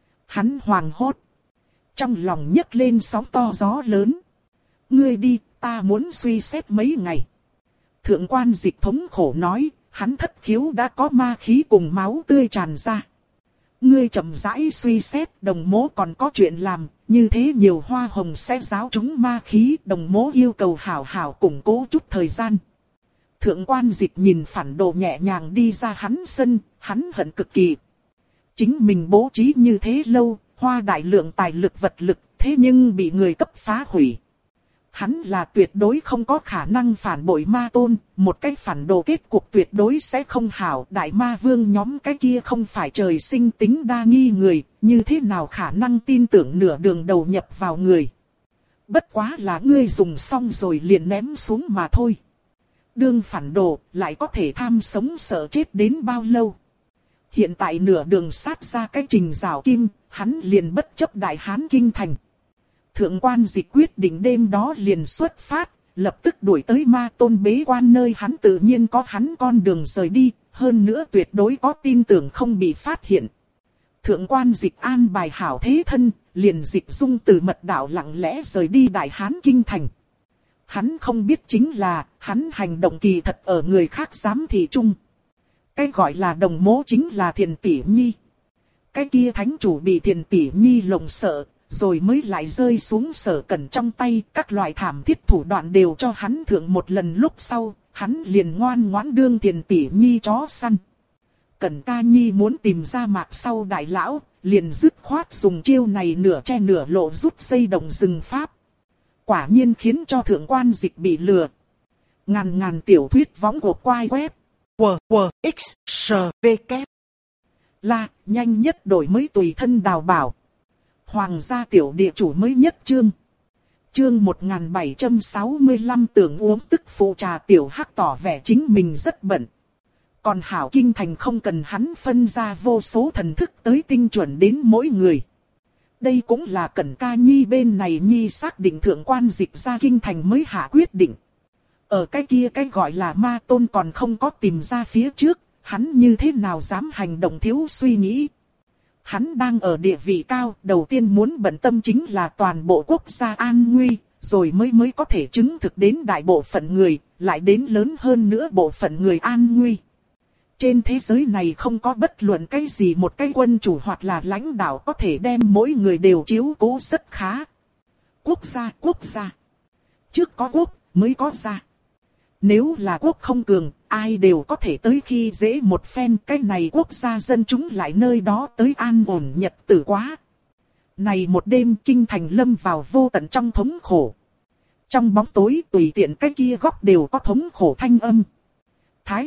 Hắn hoảng hốt. Trong lòng nhấc lên sóng to gió lớn. Ngươi đi, ta muốn suy xét mấy ngày. Thượng Quan Dịch thống khổ nói, hắn thất khiếu đã có ma khí cùng máu tươi tràn ra. Ngươi chậm rãi suy xét, đồng mố còn có chuyện làm, như thế nhiều hoa hồng sẽ giáo chúng ma khí, đồng mố yêu cầu hảo hảo củng cố chút thời gian. Thượng quan Dịch nhìn phản đồ nhẹ nhàng đi ra hắn sân, hắn hận cực kỳ. Chính mình bố trí như thế lâu, hoa đại lượng tài lực vật lực, thế nhưng bị người cấp phá hủy. Hắn là tuyệt đối không có khả năng phản bội ma tôn, một cái phản đồ kết cục tuyệt đối sẽ không hảo. Đại ma vương nhóm cái kia không phải trời sinh tính đa nghi người, như thế nào khả năng tin tưởng nửa đường đầu nhập vào người. Bất quá là ngươi dùng xong rồi liền ném xuống mà thôi. Đương phản đồ lại có thể tham sống sợ chết đến bao lâu. Hiện tại nửa đường sát ra cái trình rào kim, hắn liền bất chấp Đại Hán kinh thành. Thượng quan Dịch quyết định đêm đó liền xuất phát, lập tức đuổi tới ma tôn bế quan nơi hắn tự nhiên có hắn con đường rời đi, hơn nữa tuyệt đối có tin tưởng không bị phát hiện. Thượng quan Dịch an bài hảo thế thân, liền Dịch Dung từ mật đạo lặng lẽ rời đi Đại Hán kinh thành. Hắn không biết chính là, hắn hành động kỳ thật ở người khác giám thị chung. Cái gọi là đồng mố chính là Thiền Tỷ Nhi. Cái kia thánh chủ bị Thiền Tỷ Nhi lồng sợ, rồi mới lại rơi xuống Sở Cẩn trong tay, các loại thảm thiết thủ đoạn đều cho hắn thượng một lần lúc sau, hắn liền ngoan ngoãn đương Thiền Tỷ Nhi chó săn. Cẩn Ca Nhi muốn tìm ra mạc sau đại lão, liền dứt khoát dùng chiêu này nửa che nửa lộ rút dây động rừng pháp. Quả nhiên khiến cho Thượng quan Dịch bị lừa. Ngàn tiểu thuyết võng của quai web. WWXSVK là nhanh nhất đổi mới tùy thân đào bảo. Hoàng gia tiểu địa chủ mới nhất chương. Chương 1765 tưởng uống tức phụ trà tiểu hắc tỏ vẻ chính mình rất bận. Còn hảo kinh thành không cần hắn phân ra vô số thần thức tới tinh chuẩn đến mỗi người. Đây cũng là Cẩn Ca Nhi bên này Nhi xác định Thượng quan Dịch ra kinh thành mới hạ quyết định. Ở cái kia cái gọi là ma tôn còn không có tìm ra phía trước, hắn như thế nào dám hành động thiếu suy nghĩ. Hắn đang ở địa vị cao, đầu tiên muốn bận tâm chính là toàn bộ quốc gia an nguy, rồi mới có thể chứng thực đến đại bộ phận người, lại đến lớn hơn nữa bộ phận người an nguy. Trên thế giới này không có bất luận cái gì một cái quân chủ hoặc là lãnh đạo có thể đem mỗi người đều chiếu cố rất khá. Quốc gia. Trước có quốc, mới có gia. Nếu là quốc không cường, ai đều có thể tới khi dễ một phen, cái này quốc gia dân chúng lại nơi đó tới an ổn nhật tử quá. Này một đêm kinh thành lâm vào vô tận trong thống khổ. Trong bóng tối tùy tiện cái kia góc đều có thống khổ thanh âm. Thái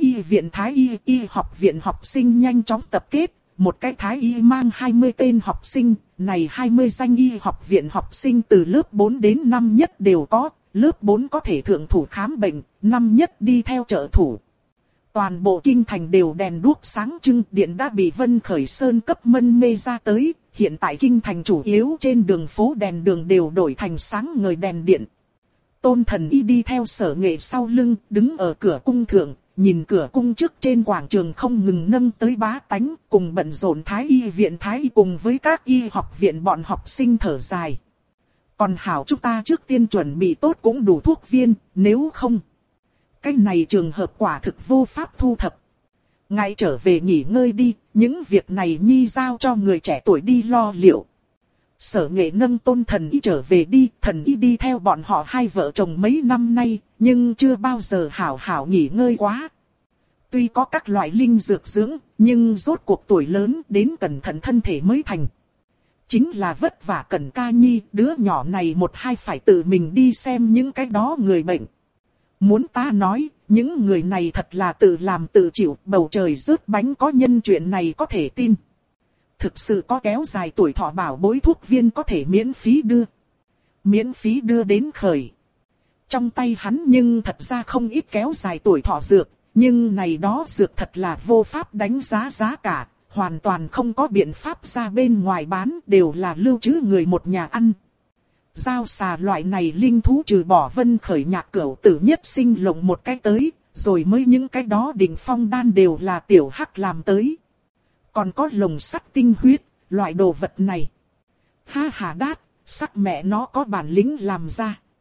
y học viện học sinh nhanh chóng tập kết, một cái thái y mang 20 tên học sinh, này 20 danh y học viện học sinh từ lớp 4 đến năm nhất đều có, lớp 4 có thể thượng thủ khám bệnh, năm nhất đi theo trợ thủ. Toàn bộ kinh thành đều đèn đuốc sáng trưng, điện đã bị Vân Khởi Sơn cấp mân mê ra tới, hiện tại kinh thành chủ yếu trên đường phố đèn đường đều đổi thành sáng ngời đèn điện. Tôn Thần Y đi theo Sở Nghệ sau lưng, đứng ở cửa cung thượng, nhìn cửa cung trước trên quảng trường không ngừng nâng tới bá tánh, cùng bận rộn thái y viện thái y cùng với các y học viện bọn học sinh thở dài. Còn hảo chúng ta trước tiên chuẩn bị tốt cũng đủ thuốc viên, nếu không, cái này trường hợp quả thực vô pháp thu thập. Ngài trở về nghỉ ngơi đi, những việc này Nhi giao cho người trẻ tuổi đi lo liệu. Sở Nghệ nâng Tôn Thần Y trở về đi, Thần Y đi theo bọn họ hai vợ chồng mấy năm nay, nhưng chưa bao giờ hảo hảo nghỉ ngơi quá. Tuy có các loại linh dược dưỡng, nhưng rốt cuộc tuổi lớn đến cẩn thận thân thể mới thành. Chính là vất vả Cẩn Ca Nhi, đứa nhỏ này một hai phải tự mình đi xem những cái đó người bệnh. Muốn ta nói, những người này thật là tự làm tự chịu, bầu trời rớt bánh có nhân chuyện này có thể tin. Thực sự có kéo dài tuổi thọ bảo bối thuốc viên có thể miễn phí đưa. Miễn phí đưa đến khởi. Trong tay hắn nhưng thật ra không ít kéo dài tuổi thọ dược, nhưng này đó dược thật là vô pháp đánh giá giá cả, hoàn toàn không có biện pháp ra bên ngoài bán, đều là lưu trữ người một nhà ăn. Giao xà loại này linh thú trừ bỏ Vân Khởi Nhạc cửu tử nhất sinh lộng một cái tới, rồi mới những cái đó đỉnh phong đan đều là tiểu hắc làm tới. Còn có lồng sắt tinh huyết, loại đồ vật này. Ha ha đát, sắc mẹ nó có bản lĩnh làm ra.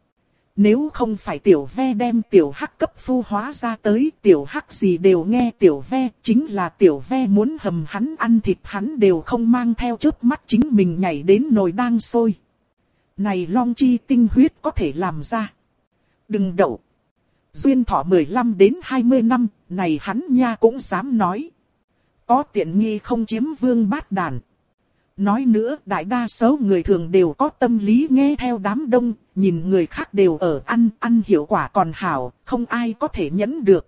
Nếu không phải tiểu ve đem tiểu hắc cấp phu hóa ra tới, tiểu hắc gì đều nghe tiểu ve, chính là tiểu ve muốn hầm hắn ăn thịt hắn đều không mang theo chớp mắt chính mình nhảy đến nồi đang sôi. Này long chi tinh huyết có thể làm ra. Đừng đậu. Duyên thọ 15 đến 20 năm, này hắn nha cũng dám nói. Có tiện nghi không chiếm vương bát đàn. Nói nữa, đại đa số người thường đều có tâm lý nghe theo đám đông, nhìn người khác đều ở ăn hiệu quả còn hảo, không ai có thể nhẫn được.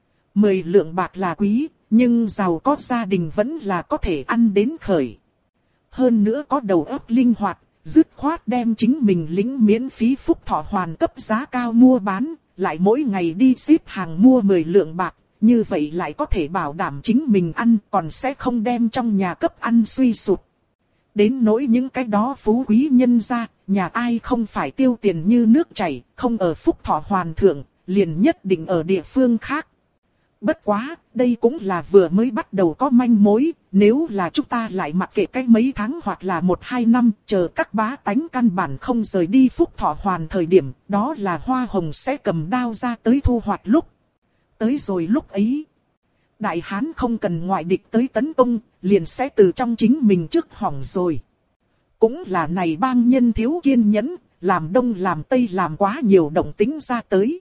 10 lượng bạc là quý, nhưng giàu có gia đình vẫn là có thể ăn đến khởi. Hơn nữa có đầu óc linh hoạt, dứt khoát đem chính mình lĩnh miễn phí phúc thọ hoàn cấp giá cao mua bán, lại mỗi ngày đi xếp hàng mua 10 lượng bạc, như vậy lại có thể bảo đảm chính mình ăn, còn sẽ không đem trong nhà cấp ăn suy sụp. Đến nỗi những cái đó phú quý nhân gia, nhà ai không phải tiêu tiền như nước chảy, không ở phúc thọ hoàn thượng, liền nhất định ở địa phương khác. Bất quá, đây cũng là vừa mới bắt đầu có manh mối, nếu là chúng ta lại mặc kệ cách mấy tháng hoặc là 1-2 năm, chờ các bá tánh căn bản không rời đi phúc thọ hoàn thời điểm, đó là hoa hồng sẽ cầm đao ra tới thu hoạch lúc. Tới rồi lúc ấy, đại hán không cần ngoại địch tới tấn công, liền sẽ từ trong chính mình trước hỏng rồi. Cũng là này bang nhân thiếu kiên nhẫn, làm đông làm tây làm quá nhiều động tính ra tới.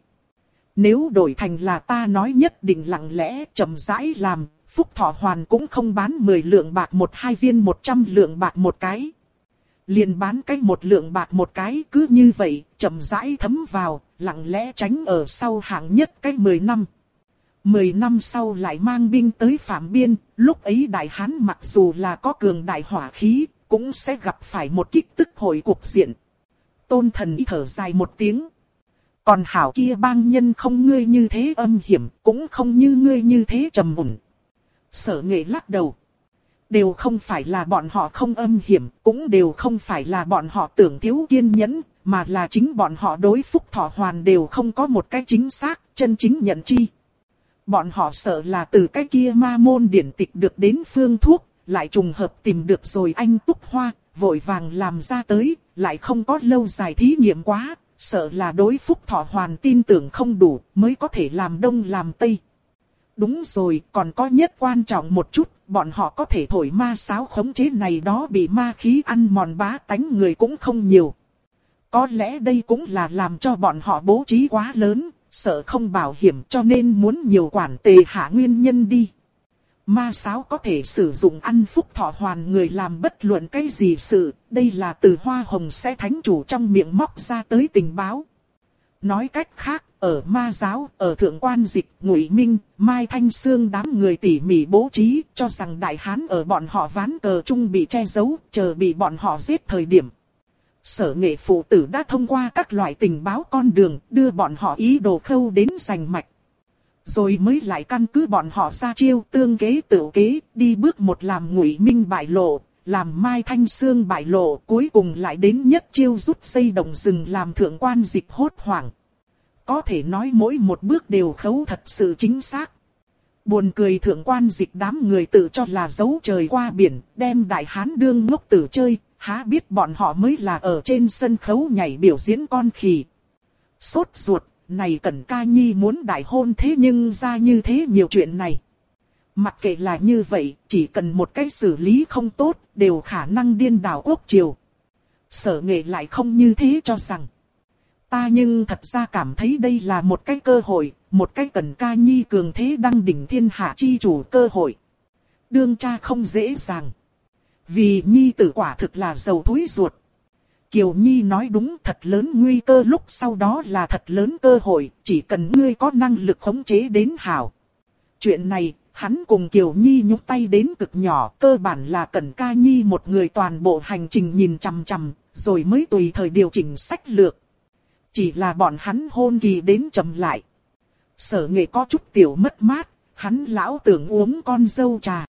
Nếu đổi thành là ta nói nhất định lặng lẽ chậm rãi làm, phúc thọ hoàn cũng không bán 10 lượng bạc 1-2 viên 100 lượng bạc một cái. Liền bán cái 1 lượng bạc một cái, cứ như vậy, chậm rãi thấm vào, lặng lẽ tránh ở sau hạng nhất cái 10 năm. 10 năm sau lại mang binh tới Phạm Biên, lúc ấy Đại Hán mặc dù là có cường đại hỏa khí, cũng sẽ gặp phải một kích tức hồi cục diện. Tôn Thần ý thở dài một tiếng. Còn hảo kia bang nhân không ngươi như thế âm hiểm, cũng không như ngươi như thế trầm mùn. Sở Nghệ lắc đầu. Đều không phải là bọn họ không âm hiểm, cũng đều không phải là bọn họ tưởng thiếu kiên nhẫn, mà là chính bọn họ đối phúc thọ hoàn đều không có một cái chính xác, chân chính nhận chi. Bọn họ sợ là từ cái kia ma môn điển tịch được đến phương thuốc, lại trùng hợp tìm được rồi anh Túc Hoa, vội vàng làm ra tới, lại không có lâu dài thí nghiệm quá, sợ là đối phúc thọ hoàn tin tưởng không đủ, mới có thể làm đông làm tây. Đúng rồi, còn có nhất quan trọng một chút, bọn họ có thể thổi ma sáo khống chế này đó bị ma khí ăn mòn bá tánh người cũng không nhiều. Có lẽ đây cũng là làm cho bọn họ bố trí quá lớn, sợ không bảo hiểm cho nên muốn nhiều quản tề hạ nguyên nhân đi. Ma sáo có thể sử dụng ăn phúc thọ hoàn người làm bất luận cái gì sự, đây là từ Hoa Hồng sẽ thánh chủ trong miệng móc ra tới tình báo. Nói cách khác, ở ma giáo, ở thượng quan dịch, Ngụy Minh, Mai Thanh Sương đám người tỉ mỉ bố trí, cho rằng Đại Hán ở bọn họ ván cờ chung bị che giấu, chờ bị bọn họ giết thời điểm. Sở Nghệ phụ tử đã thông qua các loại tình báo con đường, đưa bọn họ ý đồ khâu đến rành mạch. Rồi mới lại căn cứ bọn họ ra chiêu tương kế tự kế, đi bước một làm Ngụy Minh bại lộ, làm Mai Thanh Sương bại lộ, cuối cùng lại đến nhất chiêu rút dây động rừng làm thượng quan dịch hốt hoảng. Có thể nói mỗi một bước đều khấu thật sự chính xác. Buồn cười thượng quan dịch đám người tự cho là giấu trời qua biển, đem Đại Hán đương ngốc tử chơi, há biết bọn họ mới là ở trên sân khấu nhảy biểu diễn con khỉ. Sốt ruột, này Cẩn Ca Nhi muốn đại hôn thế nhưng ra như thế nhiều chuyện này. Mặc kệ là như vậy, chỉ cần một cái xử lý không tốt, đều khả năng điên đảo quốc triều. Sở Nghệ lại không như thế cho rằng. Ta nhưng thật ra cảm thấy đây là một cái cơ hội, một cái Cẩn Ca Nhi cường thế đăng đỉnh thiên hạ chi chủ cơ hội. Đương cha không dễ dàng. Vì Nhi tử quả thực là dầu thúi ruột. Kiều Nhi nói đúng, thật lớn nguy cơ lúc sau đó là thật lớn cơ hội, chỉ cần ngươi có năng lực khống chế đến hảo. Chuyện này, hắn cùng Kiều Nhi nhúc tay đến cực nhỏ, cơ bản là Cẩn Ca Nhi một người toàn bộ hành trình nhìn chằm chằm, rồi mới tùy thời điều chỉnh sách lược. Chỉ là bọn hắn hôn kỳ đến chậm lại. Sở Nghệ có chút tiểu mất mát, hắn lão tưởng uống con dâu trà.